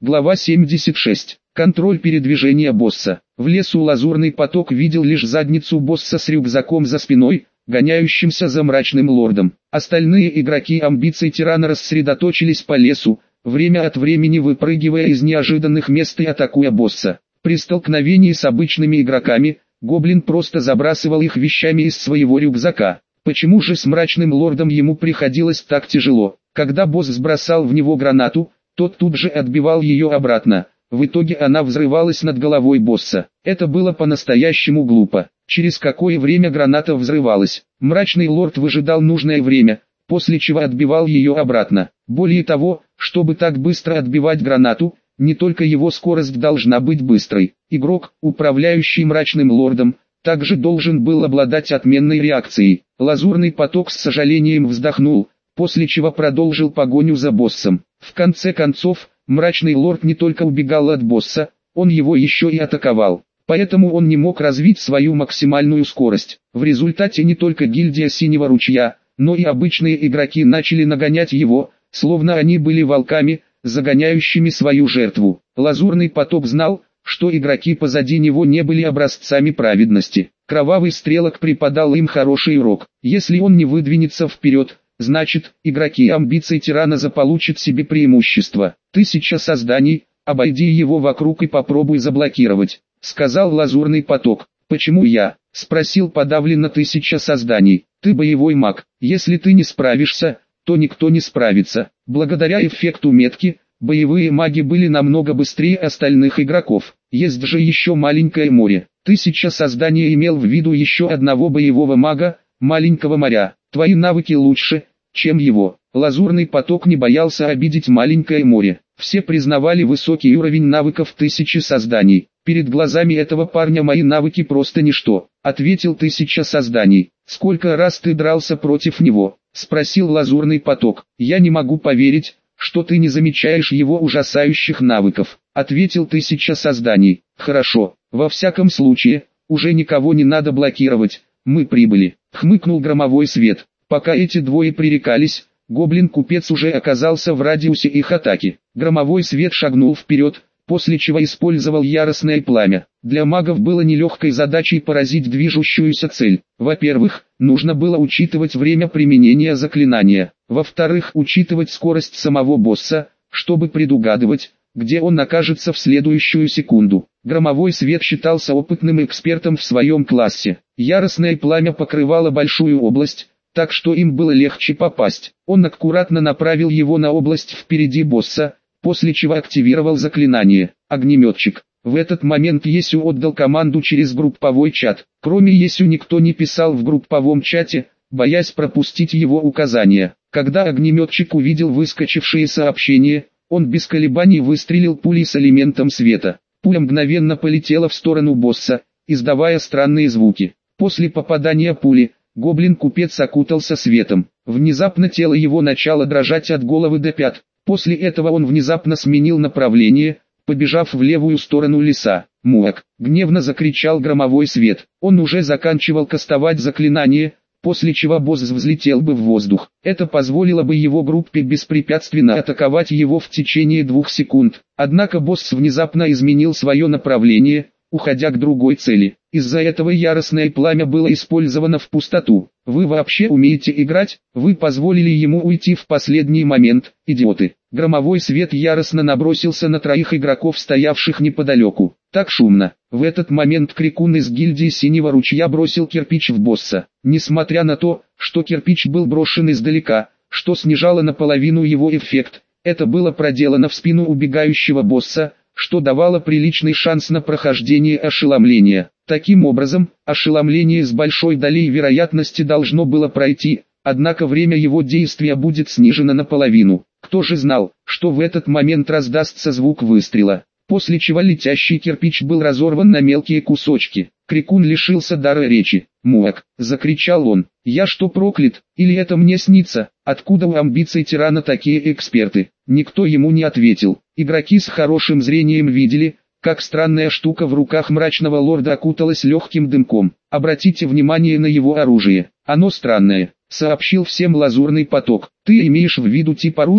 Глава семьдесят шесть. Контроль передвижения босса. В лесу Лазурный поток видел лишь задницу босса с рюкзаком за спиной, гоняющимся за мрачным лордом. Остальные игроки амбиций тирана рассредоточились по лесу, время от времени выпрыгивая из неожиданных мест и атакуя босса. При столкновении с обычными игроками, гоблин просто забрасывал их вещами из своего рюкзака. Почему же с мрачным лордом ему приходилось так тяжело? Когда босс сбросал в него гранату, тот тут же отбивал ее обратно. В итоге она взрывалась над головой босса. Это было по-настоящему глупо. Через какое время граната взрывалась? Мрачный лорд выжидал нужное время, после чего отбивал ее обратно. Более того, чтобы так быстро отбивать гранату, не только его скорость должна быть быстрой. Игрок, управляющий мрачным лордом, также должен был обладать отменной реакцией. Лазурный поток с сожалением вздохнул, после чего продолжил погоню за боссом. В конце концов, мрачный лорд не только убегал от босса, он его еще и атаковал. Поэтому он не мог развить свою максимальную скорость. В результате не только гильдия Синего Ручья, но и обычные игроки начали нагонять его, словно они были волками, загоняющими свою жертву. Лазурный поток знал, что игроки позади него не были образцами праведности. Кровавый стрелок преподал им хороший урок. Если он не выдвинется вперед, значит, игроки амбиций тирана заполучат себе преимущество. Тысяча созданий, обойди его вокруг и попробуй заблокировать, сказал Лазурный поток. Почему я? Спросил подавленно Тысяча созданий. Ты боевой маг, если ты не справишься, то никто не справится. Благодаря эффекту метки, боевые маги были намного быстрее остальных игроков. Есть же еще маленькое море. Тысяча созданий имел в виду еще одного боевого мага, маленького моря. Твои навыки лучше, чем его. Лазурный поток не боялся обидеть маленькое море. Все признавали высокий уровень навыков Тысячи созданий. Перед глазами этого парня мои навыки просто ничто, ответил Тысяча созданий. Сколько раз ты дрался против него? Спросил Лазурный поток. Я не могу поверить, что ты не замечаешь его ужасающих навыков, ответил Тысяча созданий. Хорошо, во всяком случае, уже никого не надо блокировать, мы прибыли, хмыкнул Громовой Свет. Пока эти двое пререкались, гоблин-купец уже оказался в радиусе их атаки. Громовой Свет шагнул вперед, после чего использовал яростное пламя. Для магов было нелегкой задачей поразить движущуюся цель. Во-первых, нужно было учитывать время применения заклинания. Во-вторых, учитывать скорость самого босса, чтобы предугадывать, где он окажется в следующую секунду. Громовой Свет считался опытным экспертом в своем классе. Яростное пламя покрывало большую область, так что им было легче попасть. Он аккуратно направил его на область впереди босса, после чего активировал заклинание «Огнеметчик». В этот момент Есю отдал команду через групповой чат. Кроме Есю никто не писал в групповом чате, боясь пропустить его указания. Когда огнеметчик увидел выскочившие сообщения, он без колебаний выстрелил пулей с элементом света. Пуля мгновенно полетела в сторону босса, издавая странные звуки. После попадания пули, гоблин-купец окутался светом. Внезапно тело его начало дрожать от головы до пят. После этого он внезапно сменил направление, побежав в левую сторону леса. «Муак!» — гневно закричал Громовой Свет. Он уже заканчивал кастовать заклинание, после чего босс взлетел бы в воздух. Это позволило бы его группе беспрепятственно атаковать его в течение двух секунд. Однако босс внезапно изменил свое направление, уходя к другой цели. Из-за этого яростное пламя было использовано в пустоту. Вы вообще умеете играть? Вы позволили ему уйти в последний момент, идиоты. Громовой Свет яростно набросился на троих игроков, стоявших неподалеку. Так шумно. В этот момент крикун из гильдии Синего Ручья бросил кирпич в босса. Несмотря на то, что кирпич был брошен издалека, что снижало наполовину его эффект, это было проделано в спину убегающего босса, что давало приличный шанс на прохождение ошеломления. Таким образом, ошеломление с большой долей вероятности должно было пройти, однако время его действия будет снижено наполовину. Кто же знал, что в этот момент раздастся звук выстрела, после чего летящий кирпич был разорван на мелкие кусочки. Крикун лишился дара речи. «Муак!» — закричал он. «Я что, проклят? Или это мне снится? Откуда у амбиций тирана такие эксперты?» Никто ему не ответил. Игроки с хорошим зрением видели, как странная штука в руках мрачного лорда окуталась легким дымком. Обратите внимание на его оружие. Оно странное, сообщил всем Лазурный поток. Ты имеешь в виду тип оружия?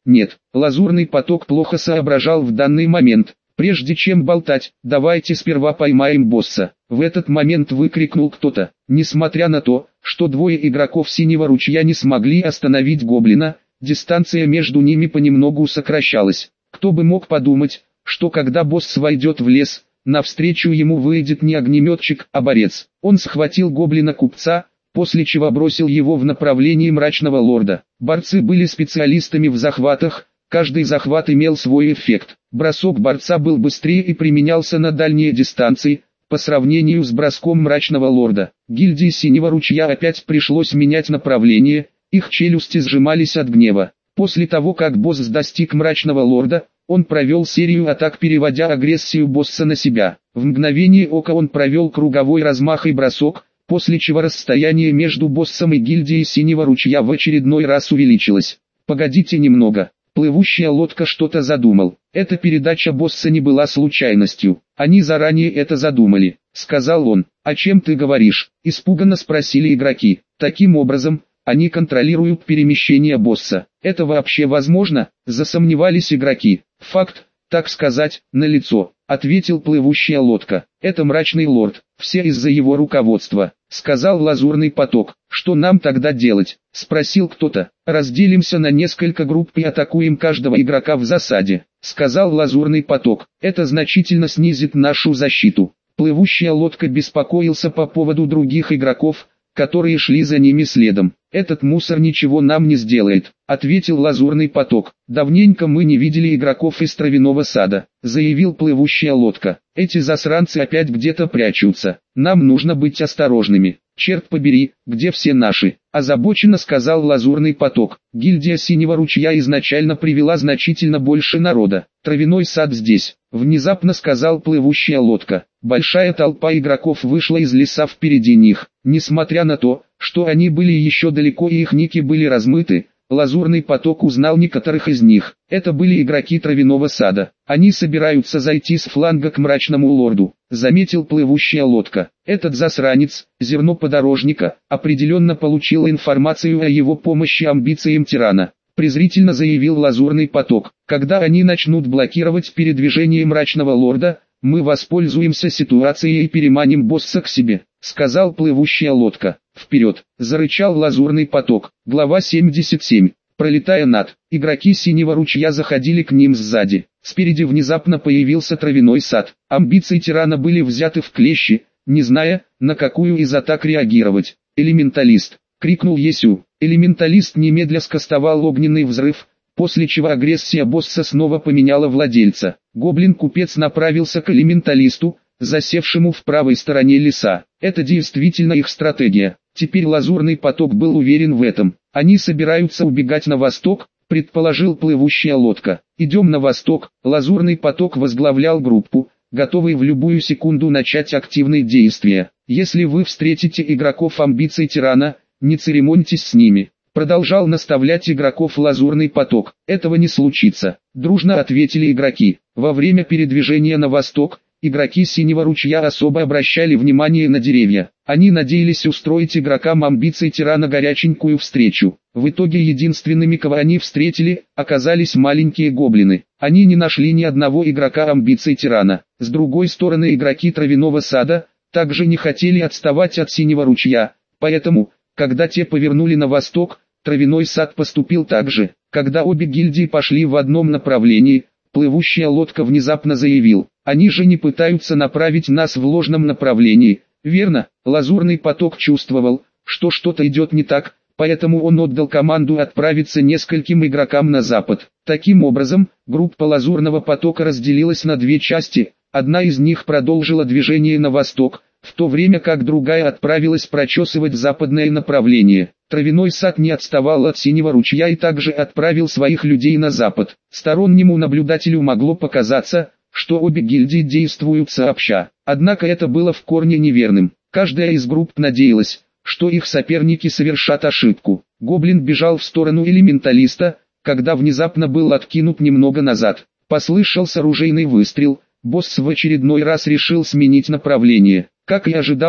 Нет, Лазурный поток плохо соображал в данный момент. Прежде чем болтать, давайте сперва поймаем босса. В этот момент выкрикнул кто-то. Несмотря на то, что двое игроков Синего ручья не смогли остановить гоблина, дистанция между ними понемногу сокращалась. Кто бы мог подумать, что когда босс войдет в лес, навстречу ему выйдет не огнеметчик, а борец. Он схватил гоблина-купца, после чего бросил его в направлении Мрачного Лорда. Борцы были специалистами в захватах, каждый захват имел свой эффект. Бросок борца был быстрее и применялся на дальние дистанции, по сравнению с броском Мрачного Лорда. Гильдии Синего ручья опять пришлось менять направление, их челюсти сжимались от гнева. После того как босс достиг Мрачного Лорда, он провел серию атак, переводя агрессию босса на себя. В мгновение ока он провел круговой размах и бросок, после чего расстояние между боссом и гильдией Синего ручья в очередной раз увеличилось. «Погодите немного». Плывущая лодка что-то задумал. Эта передача босса не была случайностью. Они заранее это задумали, сказал он. «О чем ты говоришь?» – испуганно спросили игроки. «Таким образом, они контролируют перемещение босса. Это вообще возможно?» – засомневались игроки. «Факт, так сказать, налицо», – ответил плывущая лодка. «Это Мрачный Лорд, все из-за его руководства», – сказал Лазурный поток. «Что нам тогда делать?» – спросил кто-то. «Разделимся на несколько групп и атакуем каждого игрока в засаде», – сказал Лазурный поток. «Это значительно снизит нашу защиту». Плывущая лодка беспокоился по поводу других игроков, которые шли за ними следом. «Этот мусор ничего нам не сделает», — ответил Лазурный поток. «Давненько мы не видели игроков из Травяного сада», — заявил плывущая лодка. «Эти засранцы опять где-то прячутся. Нам нужно быть осторожными. Черт побери, где все наши?» — озабоченно сказал Лазурный поток. «Гильдия Синего ручья изначально привела значительно больше народа. Травяной сад здесь», — внезапно сказал плывущая лодка. Большая толпа игроков вышла из леса впереди них. Несмотря на то, что они были еще далеко и их ники были размыты, Лазурный поток узнал некоторых из них. Это были игроки Травяного сада. «Они собираются зайти с фланга к Мрачному Лорду», — заметил плывущая лодка. «Этот засранец, зерно подорожника, определенно получил информацию о его помощи амбициям тирана», — презрительно заявил Лазурный поток. «Когда они начнут блокировать передвижение Мрачного Лорда, мы воспользуемся ситуацией и переманим босса к себе», — сказал плывущая лодка. «Вперед!» — зарычал Лазурный поток. Глава семьдесят семь. Пролетая над, игроки Синего ручья заходили к ним сзади. Спереди внезапно появился Травяной сад. Амбиции тирана были взяты в клещи, не зная, на какую из атак реагировать. «Элементалист!» — крикнул Есю. Элементалист немедля скостовал огненный взрыв, после чего агрессия босса снова поменяла владельца. Гоблин-купец направился к элементалисту, засевшему в правой стороне леса. Это действительно их стратегия. Теперь Лазурный поток был уверен в этом. «Они собираются убегать на восток», — предположил плывущая лодка. «Идем на восток». Лазурный поток возглавлял группу, готовый в любую секунду начать активные действия. «Если вы встретите игроков амбиций тирана, не церемоньтесь с ними», — продолжал наставлять игроков Лазурный поток. «Этого не случится», — дружно ответили игроки. Во время передвижения на восток, игроки Синего ручья особо обращали внимание на деревья. Они надеялись устроить игрокам амбиций тирана горяченькую встречу. В итоге единственными, кого они встретили, оказались маленькие гоблины. Они не нашли ни одного игрока амбиций тирана. С другой стороны, игроки Травяного сада также не хотели отставать от Синего ручья, поэтому, когда те повернули на восток, Травяной сад поступил так же. Когда обе гильдии пошли в одном направлении, плывущая лодка внезапно заявил: «Они же не пытаются направить нас в ложном направлении, верно?» Лазурный поток чувствовал, что что-то идет не так, поэтому он отдал команду отправиться нескольким игрокам на запад. Таким образом, группа Лазурного потока разделилась на две части, одна из них продолжила движение на восток, в то время как другая отправилась прочесывать западное направление. Травяной сад не отставал от Синего ручья и также отправил своих людей на запад. Стороннему наблюдателю могло показаться, что обе гильдии действуют сообща. Однако это было в корне неверным. Каждая из групп надеялась, что их соперники совершат ошибку. Гоблин бежал в сторону элементалиста, когда внезапно был откинут немного назад. Послышался ружейный выстрел, босс в очередной раз решил сменить направление. Как и ожидалось,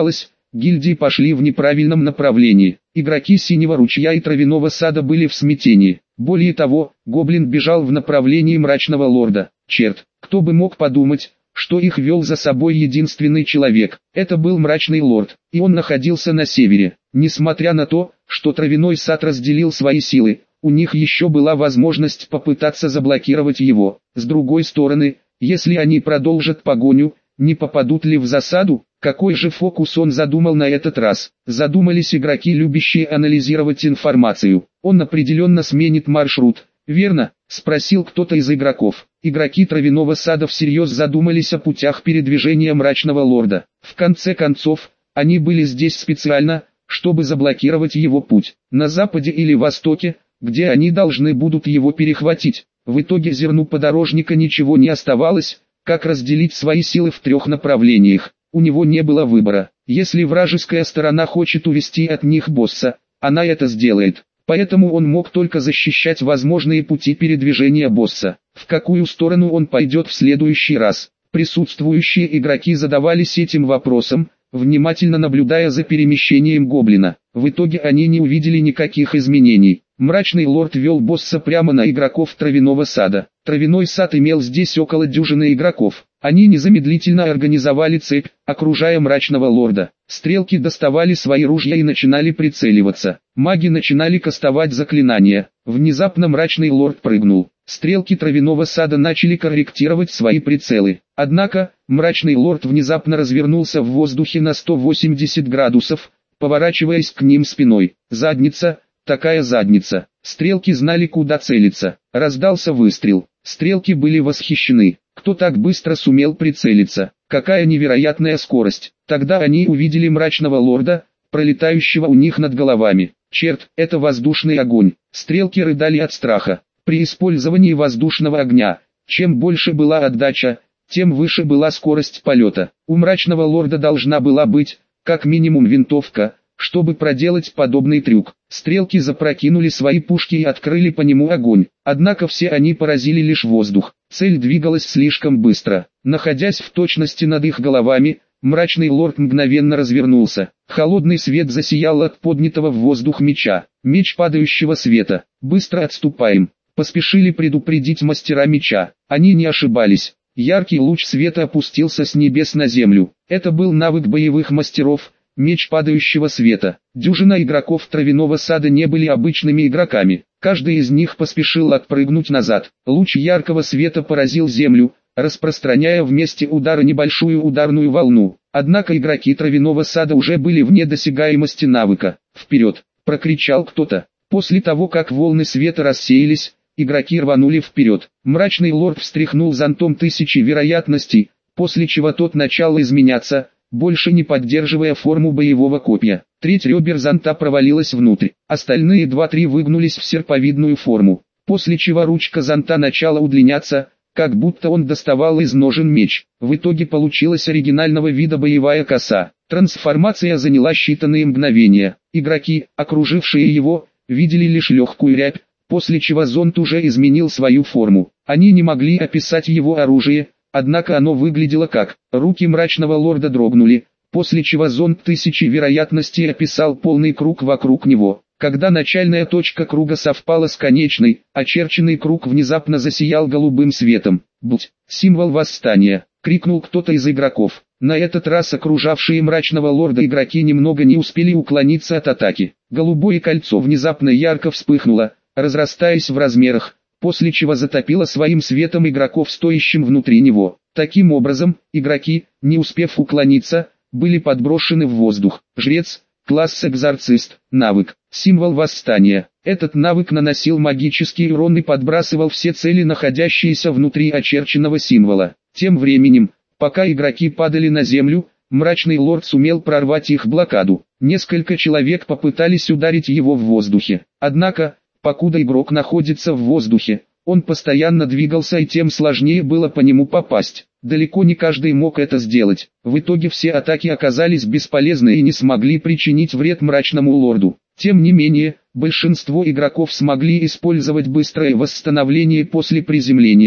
гильдии пошли в неправильном направлении. Игроки Синего ручья и Травяного сада были в смятении. Более того, гоблин бежал в направлении Мрачного лорда. Черт, кто бы мог подумать, что их вел за собой единственный человек. Это был Мрачный лорд, и он находился на севере. Несмотря на то, что Травяной сад разделил свои силы, у них еще была возможность попытаться заблокировать его. С другой стороны, если они продолжат погоню, не попадут ли в засаду? Какой же фокус он задумал на этот раз? Задумались игроки, любящие анализировать информацию. Он определенно сменит маршрут. Верно? Спросил кто-то из игроков. Игроки Травяного сада всерьез задумались о путях передвижения Мрачного лорда. В конце концов, они были здесь специально, чтобы заблокировать его путь. На западе или востоке, где они должны будут его перехватить. В итоге зерну подорожника ничего не оставалось, как разделить свои силы в трех направлениях. У него не было выбора. Если вражеская сторона хочет увести от них босса, она это сделает. Поэтому он мог только защищать возможные пути передвижения босса. В какую сторону он пойдет в следующий раз? Присутствующие игроки задавались этим вопросом, внимательно наблюдая за перемещением гоблина. В итоге они не увидели никаких изменений. Мрачный лорд вел босса прямо на игроков Травяного сада. Травяной сад имел здесь около дюжины игроков. Они незамедлительно организовали цепь, окружая Мрачного лорда. Стрелки доставали свои ружья и начинали прицеливаться. Маги начинали кастовать заклинания. Внезапно Мрачный лорд прыгнул. Стрелки Травяного сада начали корректировать свои прицелы. Однако, Мрачный лорд внезапно развернулся в воздухе на сто восемьдесят градусов, поворачиваясь к ним спиной. Задница, такая задница. Стрелки знали, куда целиться. Раздался выстрел. Стрелки были восхищены. Кто так быстро сумел прицелиться? Какая невероятная скорость. Тогда они увидели Мрачного лорда, пролетающего у них над головами. Черт, это воздушный огонь. Стрелки рыдали от страха. При использовании воздушного огня, чем больше была отдача, тем выше была скорость полета. У Мрачного лорда должна была быть, как минимум, винтовка, чтобы проделать подобный трюк. Стрелки запрокинули свои пушки и открыли по нему огонь. Однако все они поразили лишь воздух. Цель двигалась слишком быстро. Находясь в точности над их головами, Мрачный лорд мгновенно развернулся. Холодный свет засиял от поднятого в воздух меча. Меч падающего света. Быстро отступаем. Поспешили предупредить мастера меча. Они не ошибались. Яркий луч света опустился с небес на землю. Это был навык боевых мастеров, меч падающего света. Дюжина игроков Травяного сада не были обычными игроками. Каждый из них поспешил отпрыгнуть назад. Луч яркого света поразил землю, распространяя в месте удара небольшую ударную волну. Однако игроки Травяного сада уже были вне досягаемости навыка. «Вперед!» — прокричал кто-то. После того, как волны света рассеялись, игроки рванули вперед. Мрачный лорд встряхнул зонтом тысячи вероятностей, после чего тот начал изменяться, больше не поддерживая форму боевого копья. Треть ребер зонта провалилась внутрь, остальные два-три выгнулись в серповидную форму, после чего ручка зонта начала удлиняться, как будто он доставал из ножен меч. В итоге получилась оригинального вида боевая коса. Трансформация заняла считанные мгновения. Игроки, окружившие его, видели лишь легкую рябь, после чего зонт уже изменил свою форму. Они не могли описать его оружие, однако оно выглядело как. Руки Мрачного лорда дрогнули, после чего зонт тысячи вероятностей описал полный круг вокруг него. Когда начальная точка круга совпала с конечной, очерченный круг внезапно засиял голубым светом. «Будь, символ восстания!» — крикнул кто-то из игроков. На этот раз окружавшие Мрачного лорда игроки немного не успели уклониться от атаки. Голубое кольцо внезапно ярко вспыхнуло, разрастаясь в размерах, после чего затопило своим светом игроков, стоящим внутри него. Таким образом, игроки, не успев уклониться, были подброшены в воздух. Жрец, класс экзорцист, навык, символ восстания. Этот навык наносил магический урон и подбрасывал все цели, находящиеся внутри очерченного символа. Тем временем, пока игроки падали на землю, Мрачный лорд сумел прорвать их блокаду. Несколько человек попытались ударить его в воздухе. Однако, покуда игрок находится в воздухе, он постоянно двигался, и тем сложнее было по нему попасть. Далеко не каждый мог это сделать. В итоге все атаки оказались бесполезны и не смогли причинить вред Мрачному лорду. Тем не менее, большинство игроков смогли использовать быстрое восстановление после приземления,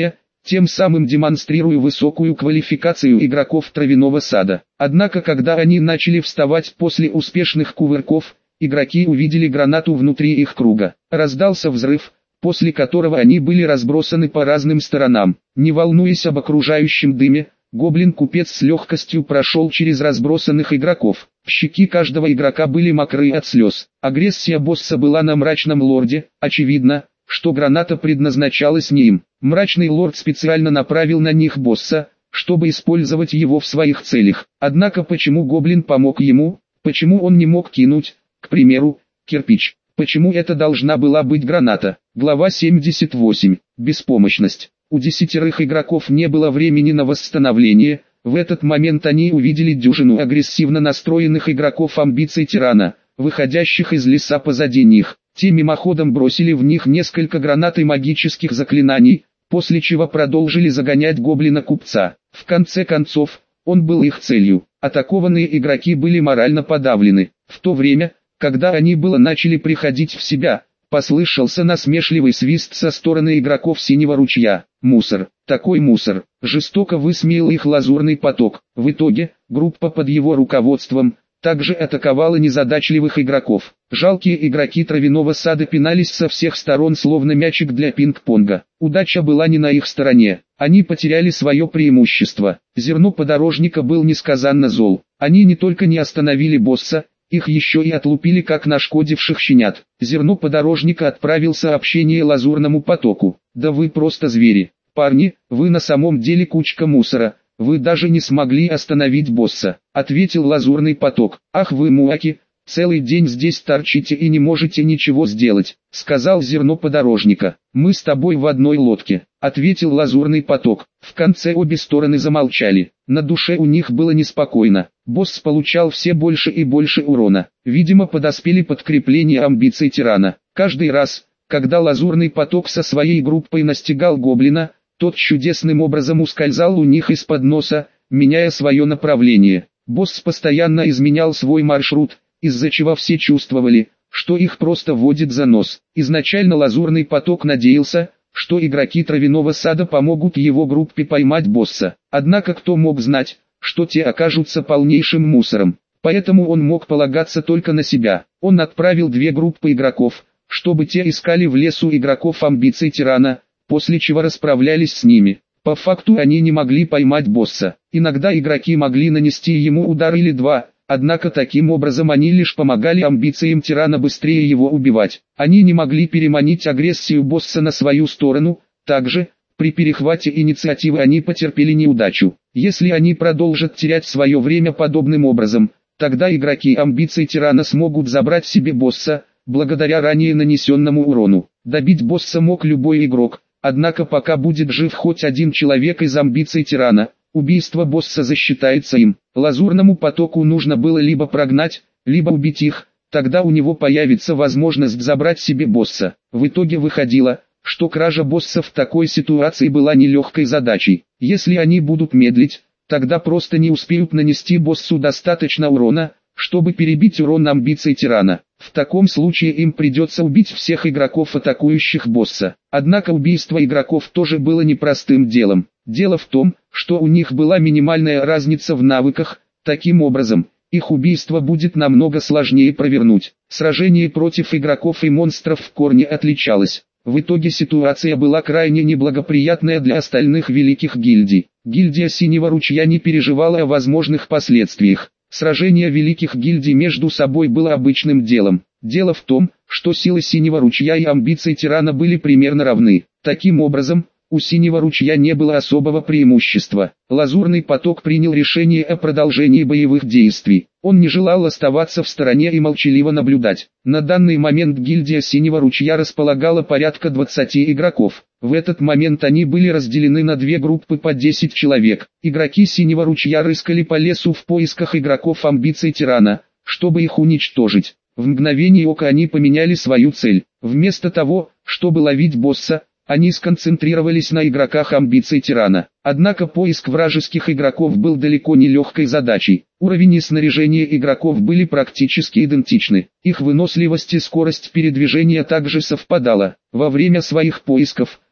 тем самым демонстрируя высокую квалификацию игроков травяного сада. Однако когда они начали вставать после успешных кувырков, игроки увидели гранату внутри их круга. Раздался взрыв, после которого они были разбросаны по разным сторонам. Не волнуясь об окружающем дыме, гоблин-купец с легкостью прошел через разбросанных игроков. Щеки каждого игрока были мокры от слез. Агрессия босса была на мрачном лорде, очевидно, что граната предназначалась не им. Мрачный лорд специально направил на них босса, чтобы использовать его в своих целях. Однако почему гоблин помог ему, почему он не мог кинуть, к примеру, кирпич? Почему это должна была быть граната? Глава семьдесят восемь. Беспомощность. У десятерых игроков не было времени на восстановление. В этот момент они увидели дюжину агрессивно настроенных игроков амбиций тирана, выходящих из леса позади них. Те мимоходом бросили в них несколько гранат и магических заклинаний, после чего продолжили загонять гоблина-купца. В конце концов, он был их целью. Атакованные игроки были морально подавлены. В то время, когда они было начали приходить в себя, послышался насмешливый свист со стороны игроков синего ручья. Мусор, такой мусор, жестоко высмеял их лазурный поток. В итоге, группа под его руководством также атаковала незадачливых игроков. Жалкие игроки травяного сада пинались со всех сторон словно мячик для пинг-понга. Удача была не на их стороне. Они потеряли свое преимущество. Зерно подорожника был несказанно зол. Они не только не остановили босса, их еще и отлупили как нашкодивших щенят. Зерно подорожника отправил сообщение лазурному потоку. Да вы просто звери. Парни, вы на самом деле кучка мусора. Вы даже не смогли остановить босса, ответил лазурный поток. Ах вы муаки, целый день здесь торчите и не можете ничего сделать, сказал зерно подорожника. Мы с тобой в одной лодке, ответил лазурный поток. В конце обе стороны замолчали. На душе у них было неспокойно. Босс получал все больше и больше урона. Видимо, подоспели подкрепления амбиций тирана. Каждый раз, когда лазурный поток со своей группой настигал гоблина, тот чудесным образом ускользал у них из-под носа, меняя свое направление. Босс постоянно изменял свой маршрут, из-за чего все чувствовали, что их просто водит за нос. Изначально лазурный поток надеялся, что игроки травяного сада помогут его группе поймать босса. Однако кто мог знать, что те окажутся полнейшим мусором. Поэтому он мог полагаться только на себя. Он отправил две группы игроков, чтобы те искали в лесу игроков амбиций тирана, после чего расправлялись с ними. По факту они не могли поймать босса. Иногда игроки могли нанести ему удар или два, однако таким образом они лишь помогали амбициям тирана быстрее его убивать. Они не могли переманить агрессию босса на свою сторону. Также, при перехвате инициативы они потерпели неудачу. Если они продолжат терять свое время подобным образом, тогда игроки амбиций тирана смогут забрать себе босса, благодаря ранее нанесенному урону. Добить босса мог любой игрок. Однако пока будет жив хоть один человек из амбиций тирана, убийство босса засчитается им. Лазурному потоку нужно было либо прогнать, либо убить их, тогда у него появится возможность забрать себе босса. В итоге выходило, что кража босса в такой ситуации была нелегкой задачей. Если они будут медлить, тогда просто не успеют нанести боссу достаточно урона, чтобы перебить урон амбиций тирана. В таком случае им придется убить всех игроков, атакующих босса. Однако убийство игроков тоже было непростым делом. Дело в том, что у них была минимальная разница в навыках, таким образом, их убийство будет намного сложнее провернуть. Сражение против игроков и монстров в корне отличалось. В итоге ситуация была крайне неблагоприятная для остальных великих гильдий. Гильдия Синего Ручья не переживала о возможных последствиях. Сражение великих гильдий между собой было обычным делом. Дело в том, что силы Синего Ручья и амбиции тирана были примерно равны. Таким образом, у Синего Ручья не было особого преимущества. Лазурный поток принял решение о продолжении боевых действий. Он не желал оставаться в стороне и молчаливо наблюдать. На данный момент гильдия Синего Ручья располагала порядка двадцати игроков. В этот момент они были разделены на две группы по десять человек. Игроки Синего Ручья рыскали по лесу в поисках игроков амбиций тирана, чтобы их уничтожить. В мгновение ока они поменяли свою цель. Вместо того, чтобы ловить босса, они сконцентрировались на игроках амбиций тирана. Однако поиск вражеских игроков был далеко не легкой задачей. Уровень и снаряжение игроков были практически идентичны. Их выносливость и скорость передвижения также совпадала. Во время своих поисков,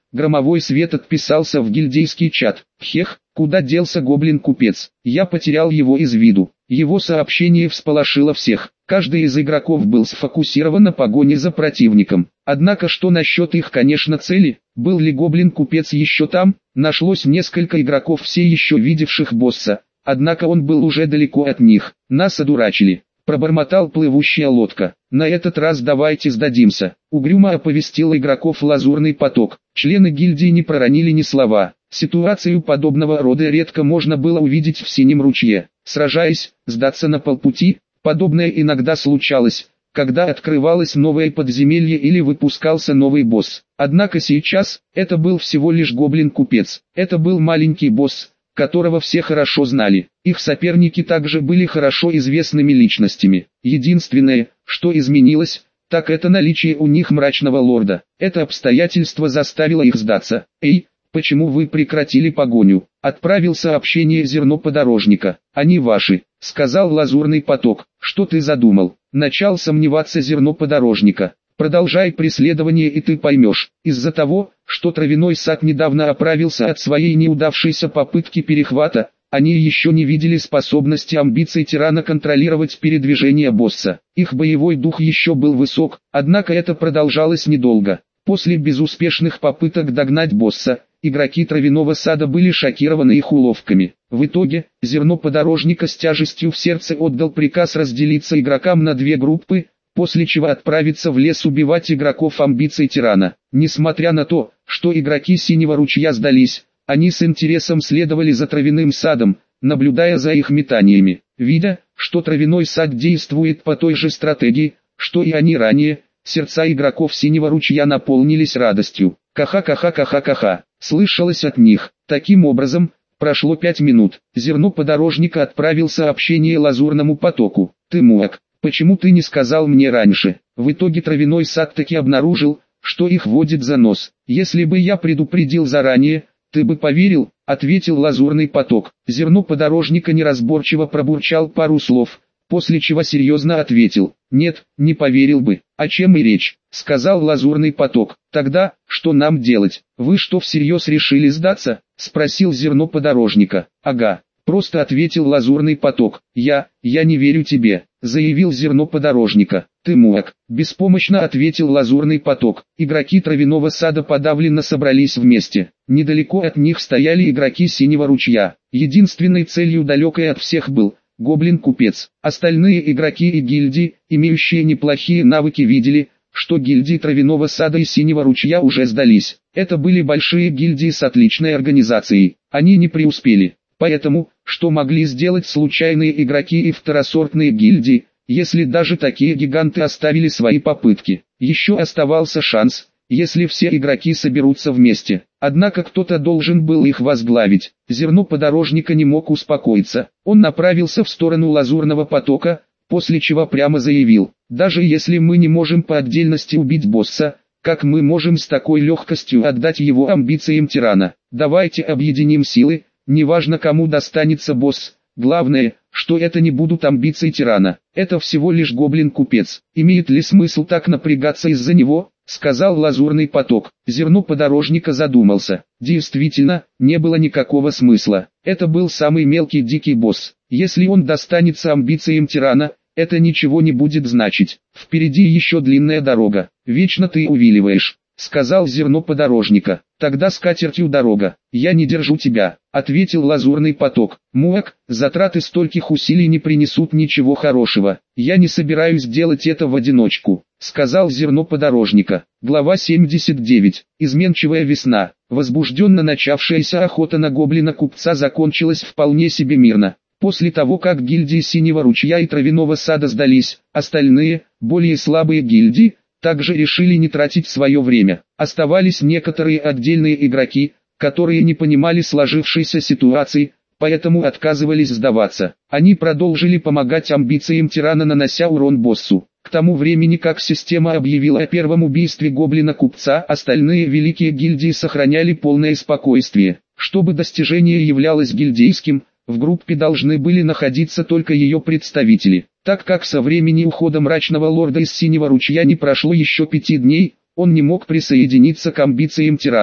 Громовой свет отписался в гильдейский чат. Хех, куда делся гоблин-купец? Я потерял его из виду. Его сообщение всполошило всех. Каждый из игроков был сфокусирован на погоне за противником. Однако что насчет их, конечно, цели? Был ли гоблин-купец еще там? Нашлось несколько игроков, все еще видевших босса. Однако он был уже далеко от них. Нас одурачили. Пробормотал плывущая лодка. На этот раз давайте сдадимся. Угрюмо оповестил игроков Лазурный поток. Члены гильдии не проронили ни слова. Ситуацию подобного рода редко можно было увидеть в Синем ручье. Сражаясь, сдаться на полпути, подобное иногда случалось, когда открывалось новое подземелье или выпускался новый босс. Однако сейчас, это был всего лишь гоблин-купец. Это был маленький босс, которого все хорошо знали. Их соперники также были хорошо известными личностями. Единственное, что изменилось, так это наличие у них мрачного лорда. Это обстоятельство заставило их сдаться. «Эй, почему вы прекратили погоню?» Отправил сообщение зерно подорожника. «Они ваши», — сказал Лазурный поток. «Что ты задумал?» Начал сомневаться зерно подорожника. «Продолжай преследование, и ты поймешь. Из-за того, что травяной сад недавно оправился от своей неудавшейся попытки перехвата, они еще не видели способности амбиций тирана контролировать передвижение босса. Их боевой дух еще был высок, однако это продолжалось недолго. После безуспешных попыток догнать босса, игроки травяного сада были шокированы их уловками. В итоге, зерно подорожника с тяжестью в сердце отдал приказ разделиться игрокам на две группы, после чего отправиться в лес убивать игроков амбиций тирана. Несмотря на то, что игроки Синего ручья сдались, они с интересом следовали за травяным садом, наблюдая за их метаниями. Видя, что травяной сад действует по той же стратегии, что и они ранее, сердца игроков Синего ручья наполнились радостью. Каха-каха-каха-каха, слышалось от них. Таким образом, прошло пять минут. Зерно подорожника отправил сообщение Лазурному потоку. «Ты муак. Почему ты не сказал мне раньше?» В итоге травяной сад таки обнаружил, что их водит за нос. «Если бы я предупредил заранее, ты бы поверил», — ответил Лазурный поток. Зерно подорожника неразборчиво пробурчал пару слов, после чего серьезно ответил: «Нет, не поверил бы». «О чем и речь?» — сказал Лазурный поток. «Тогда, что нам делать? Вы что, всерьез решили сдаться?» — спросил зерно подорожника. «Ага», — просто ответил Лазурный поток. «Я, я не верю тебе», — заявил зерно подорожника. «Ты муак», — беспомощно ответил Лазурный поток. Игроки травяного сада подавленно собрались вместе. Недалеко от них стояли игроки Синего ручья. Единственной целью далекой от всех был гоблин-купец. Остальные игроки и гильдии, имеющие неплохие навыки, видели, что гильдии травяного сада и Синего ручья уже сдались. Это были большие гильдии с отличной организацией. Они не преуспели. Поэтому, что могли сделать случайные игроки и второсортные гильдии, если даже такие гиганты оставили свои попытки? Еще оставался шанс, если все игроки соберутся вместе. Однако кто-то должен был их возглавить. Зерно подорожника не мог успокоиться. Он направился в сторону Лазурного потока, после чего прямо заявил: «Даже если мы не можем по отдельности убить босса, как мы можем с такой легкостью отдать его амбициям тирана? Давайте объединим силы, неважно кому достанется босс. Главное, что это не будут амбиции тирана. Это всего лишь гоблин-купец. Имеет ли смысл так напрягаться из-за него?» — сказал Лазурный поток. Зерно подорожника задумался. Действительно, не было никакого смысла. Это был самый мелкий дикий босс. Если он достанется амбициям тирана, это ничего не будет значить. Впереди еще длинная дорога. «Вечно ты увиливаешь», — сказал зерно подорожника. «Тогда с катертью дорога. Я не держу тебя», — ответил Лазурный поток. «Муак, затраты стольких усилий не принесут ничего хорошего. Я не собираюсь делать это в одиночку», — сказал зерно подорожника. Глава семьдесят девять. Изменчивая весна. Возбужденно начавшаяся охота на гоблина-купца закончилась вполне себе мирно. После того, как гильдии Синего ручья и Травяного сада сдались, остальные, более слабые гильдии, также решили не тратить свое время. Оставались некоторые отдельные игроки, которые не понимали сложившейся ситуации, поэтому отказывались сдаваться. Они продолжили помогать амбициям тирана, нанося урон боссу. К тому времени, как система объявила о первом убийстве гоблина-купца, остальные великие гильдии сохраняли полное спокойствие. Чтобы достижение являлось гильдейским, в группе должны были находиться только ее представители. Так как со времени ухода мрачного лорда из Синего ручья не прошло еще пяти дней, он не мог присоединиться к амбициям тирана.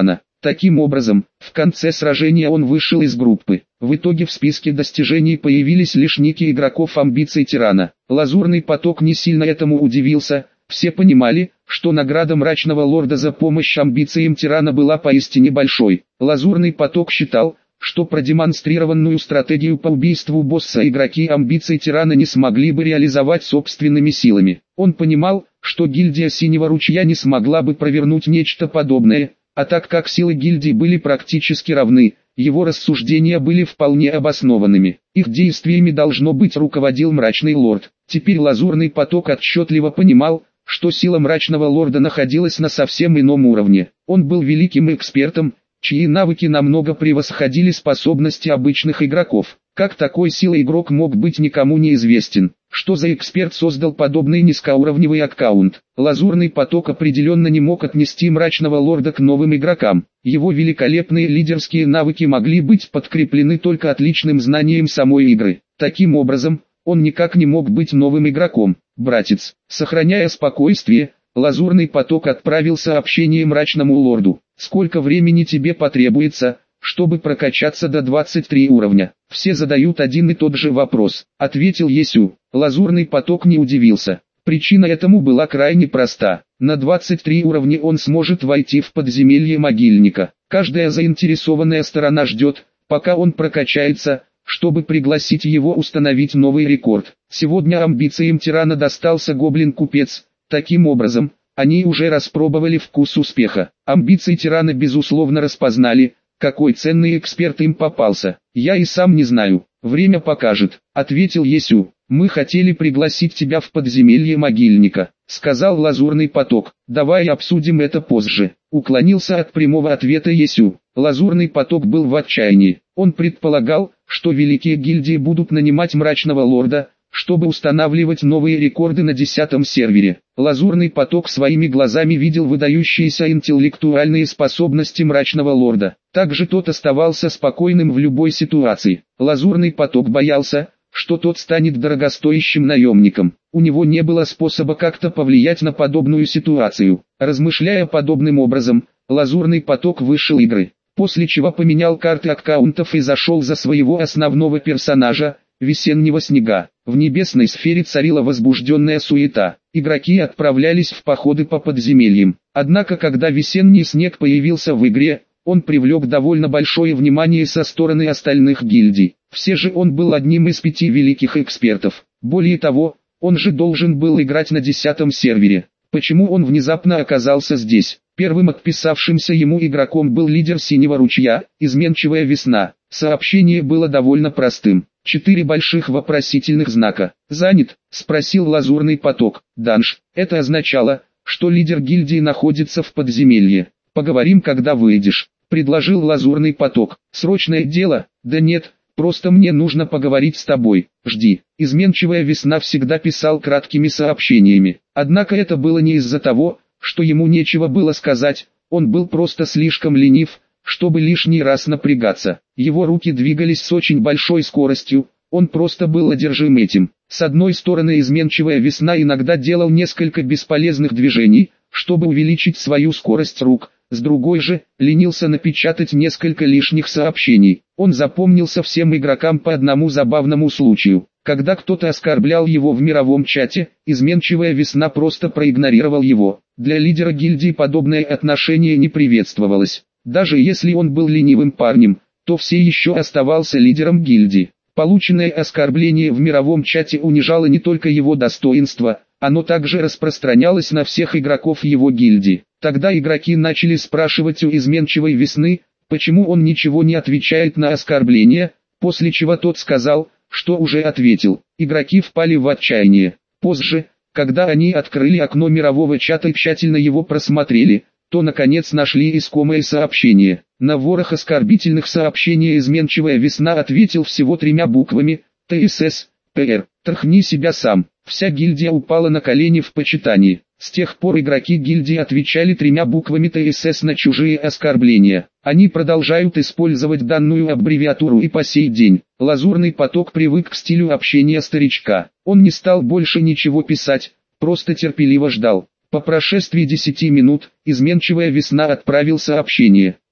Таким образом, в конце сражения он вышел из группы. В итоге в списке достижений появились лишь ники игроков амбиций Тирана. Лазурный поток не сильно этому удивился. Все понимали, что награда Мрачного Лорда за помощь амбициям Тирана была поистине большой. Лазурный поток считал, что продемонстрированную стратегию по убийству босса игроки амбиций Тирана не смогли бы реализовать собственными силами. Он понимал, что гильдия Синего Ручья не смогла бы провернуть нечто подобное, а так как силы гильдии были практически равны, его рассуждения были вполне обоснованными. Их действиями должно быть руководил Мрачный Лорд. Теперь Лазурный поток отчетливо понимал, что сила Мрачного Лорда находилась на совсем ином уровне. Он был великим экспертом, чьи навыки намного превосходили способности обычных игроков. Как такой силы игрок мог быть никому неизвестен. Что за эксперт создал подобный низкоуровневый аккаунт? Лазурный поток определенно не мог отнести Мрачного Лорда к новым игрокам. Его великолепные лидерские навыки могли быть подкреплены только отличным знанием самой игры. Таким образом, он никак не мог быть новым игроком. Братец, сохраняя спокойствие, Лазурный поток отправил сообщение Мрачному Лорду. Сколько времени тебе потребуется, чтобы прокачаться до двадцати трёх уровня? Все задают один и тот же вопрос, ответил Есю. Лазурный поток не удивился. Причина этому была крайне проста. На двадцать три уровне он сможет войти в подземелье могильника. Каждая заинтересованная сторона ждет, пока он прокачается, чтобы пригласить его установить новый рекорд. Сегодня амбициям Тирана достался гоблин-купец. Таким образом, они уже распробовали вкус успеха. Амбиции Тирана безусловно распознали, какой ценный эксперт им попался. Я и сам не знаю, время покажет, ответил Есю. Мы хотели пригласить тебя в подземелье могильника, сказал Лазурный поток. Давай обсудим это позже. Уклонился от прямого ответа Есю. Лазурный поток был в отчаянии. Он предполагал, что великие гильдии будут нанимать Мрачного Лорда, чтобы устанавливать новые рекорды на десятом сервере. Лазурный поток своими глазами видел выдающиеся интеллектуальные способности Мрачного Лорда. Также тот оставался спокойным в любой ситуации. Лазурный поток боялся, что тот станет дорогостоящим наемником. У него не было способа как-то повлиять на подобную ситуацию. Размышляя подобным образом, Лазурный поток вышел из игры, после чего поменял карты аккаунтов и зашел за своего основного персонажа, Весеннего Снега. В небесной сфере царила возбужденная суета. Игроки отправлялись в походы по подземельям. Однако когда Весенний Снег появился в игре, он привлек довольно большое внимание со стороны остальных гильдий. Все же он был одним из пяти великих экспертов. Более того, он же должен был играть на десятом сервере. Почему он внезапно оказался здесь? Первым отписавшимся ему игроком был лидер Синего Ручья, Изменчивая Весна. Сообщение было довольно простым. Четыре больших вопросительных знака. «Занят?» – спросил Лазурный поток. «Данж». Это означало, что лидер гильдии находится в подземелье. «Поговорим, когда выйдешь», – предложил Лазурный поток. «Срочное дело?» «Да нет, просто мне нужно поговорить с тобой. Жди». Изменчивая Весна всегда писал краткими сообщениями. Однако это было не из-за того, что ему нечего было сказать, он был просто слишком ленив, чтобы лишний раз напрягаться. Его руки двигались с очень большой скоростью, он просто был одержим этим. С одной стороны, Изменчивая Весна иногда делал несколько бесполезных движений, чтобы увеличить свою скорость рук, с другой же, ленился напечатать несколько лишних сообщений. Он запомнился всем игрокам по одному забавному случаю. Когда кто-то оскорблял его в мировом чате, Изменчивая Весна просто проигнорировал его. Для лидера гильдии подобное отношение не приветствовалось. Даже если он был ленивым парнем, то все еще оставался лидером гильдии. Полученное оскорбление в мировом чате унижало не только его достоинство, оно также распространялось на всех игроков его гильдии. Тогда игроки начали спрашивать у Изменчивой Весны, почему он ничего не отвечает на оскорбления, после чего тот сказал, что уже ответил. Игроки впали в отчаяние. Позже, когда они открыли окно мирового чата и тщательно его просмотрели, то наконец нашли искомое сообщение. На ворох оскорбительных сообщений Изменчивая Весна ответил всего тремя буквами: Т С С, П Р. Трахни себя сам. Вся гильдия упала на колени в почитании. С тех пор игроки гильдии отвечали тремя буквами Т С С на чужие оскорбления. Они продолжают использовать данную аббревиатуру и по сей день. Лазурный поток привык к стилю общения старичка. Он не стал больше ничего писать, просто терпеливо ждал. По прошествии десяти минут, Изменчивая Весна отправил сообщение.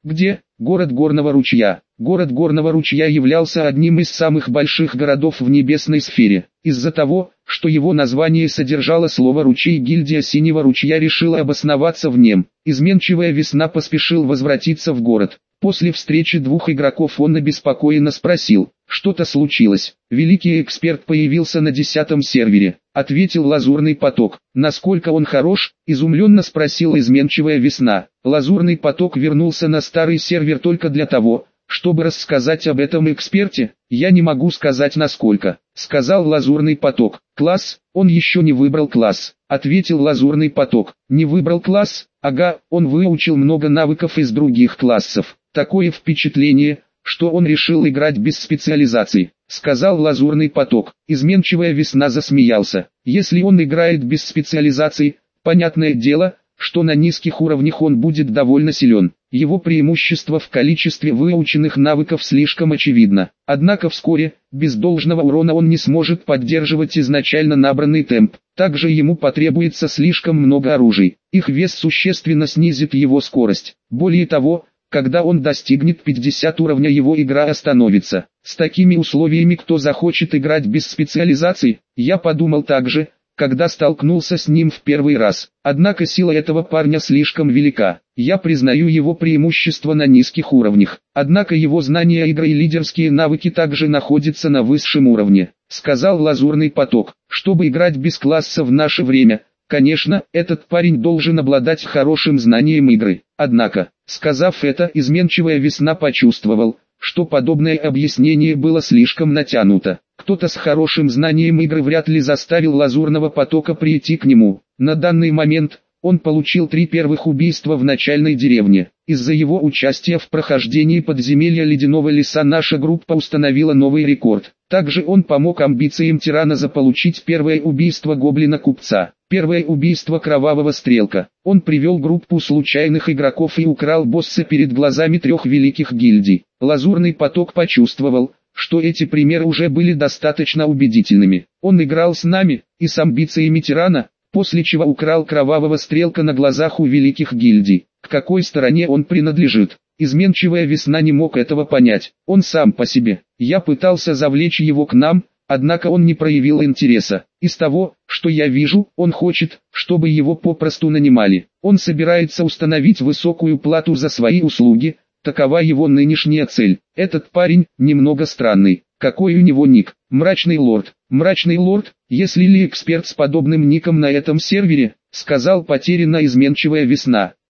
Где? Город Горного ручья. Город Горного ручья являлся одним из самых больших городов в небесной сфере. Из-за того, что его название содержало слово «ручей», гильдия Синего ручья решила обосноваться в нем. Изменчивая весна поспешил возвратиться в город. После встречи двух игроков он обеспокоенно спросил: «Что-то случилось?» «Великий эксперт появился на десятом сервере», — ответил Лазурный поток. «Насколько он хорош?» — изумленно спросила изменчивая весна. Лазурный поток вернулся на старый сервер только для того, чтобы рассказать об этом эксперте. «Я не могу сказать насколько», — сказал Лазурный поток. «Класс? Он еще не выбрал класс», — ответил Лазурный поток. «Не выбрал класс? Ага, он выучил много навыков из других классов. Такое впечатление, что он решил играть без специализаций», — сказал Лазурный поток. Изменчивая весна засмеялся. «Если он играет без специализаций, понятное дело, что на низких уровнях он будет довольно силен. Его преимущество в количестве выученных навыков слишком очевидно. Однако вскоре, без должного урона он не сможет поддерживать изначально набранный темп. Также ему потребуется слишком много оружий. Их вес существенно снизит его скорость. Более того, когда он достигнет пятидесятого уровня, его игра остановится. С такими условиями кто захочет играть без специализаций? Я подумал так же, когда столкнулся с ним в первый раз. Однако сила этого парня слишком велика. Я признаю его преимущество на низких уровнях. Однако его знания игры и лидерские навыки также находятся на высшем уровне», — сказал Лазурный поток. «Чтобы играть без класса в наше время, конечно, этот парень должен обладать хорошим знанием игры. Однако, сказав это, изменчивая весна почувствовал, что подобное объяснение было слишком натянуто. Кто-то с хорошим знанием игры вряд ли заставил Лазурного потока прийти к нему. На данный момент, он получил три первых убийства в начальной деревне. Из-за его участия в прохождении подземелья Ледяного леса наша группа установила новый рекорд. Также он помог амбициям тирана заполучить первое убийство гоблина-купца. Первое убийство Кровавого Стрелка. Он привел группу случайных игроков и украл босса перед глазами трех великих гильдий. Лазурный поток почувствовал, что эти примеры уже были достаточно убедительными. Он играл с нами, и с амбициями тирана, после чего украл Кровавого Стрелка на глазах у великих гильдий. К какой стороне он принадлежит? Изменчивая весна не мог этого понять. Он сам по себе. Я пытался завлечь его к нам, однако он не проявил интереса. Из того, что я вижу, он хочет, чтобы его попросту нанимали. Он собирается установить высокую плату за свои услуги. Такова его нынешняя цель. Этот парень немного странный. Какой у него ник? Мрачный лорд. Мрачный лорд, если ли эксперт с подобным ником на этом сервере, сказал потерянно изменчивая весна.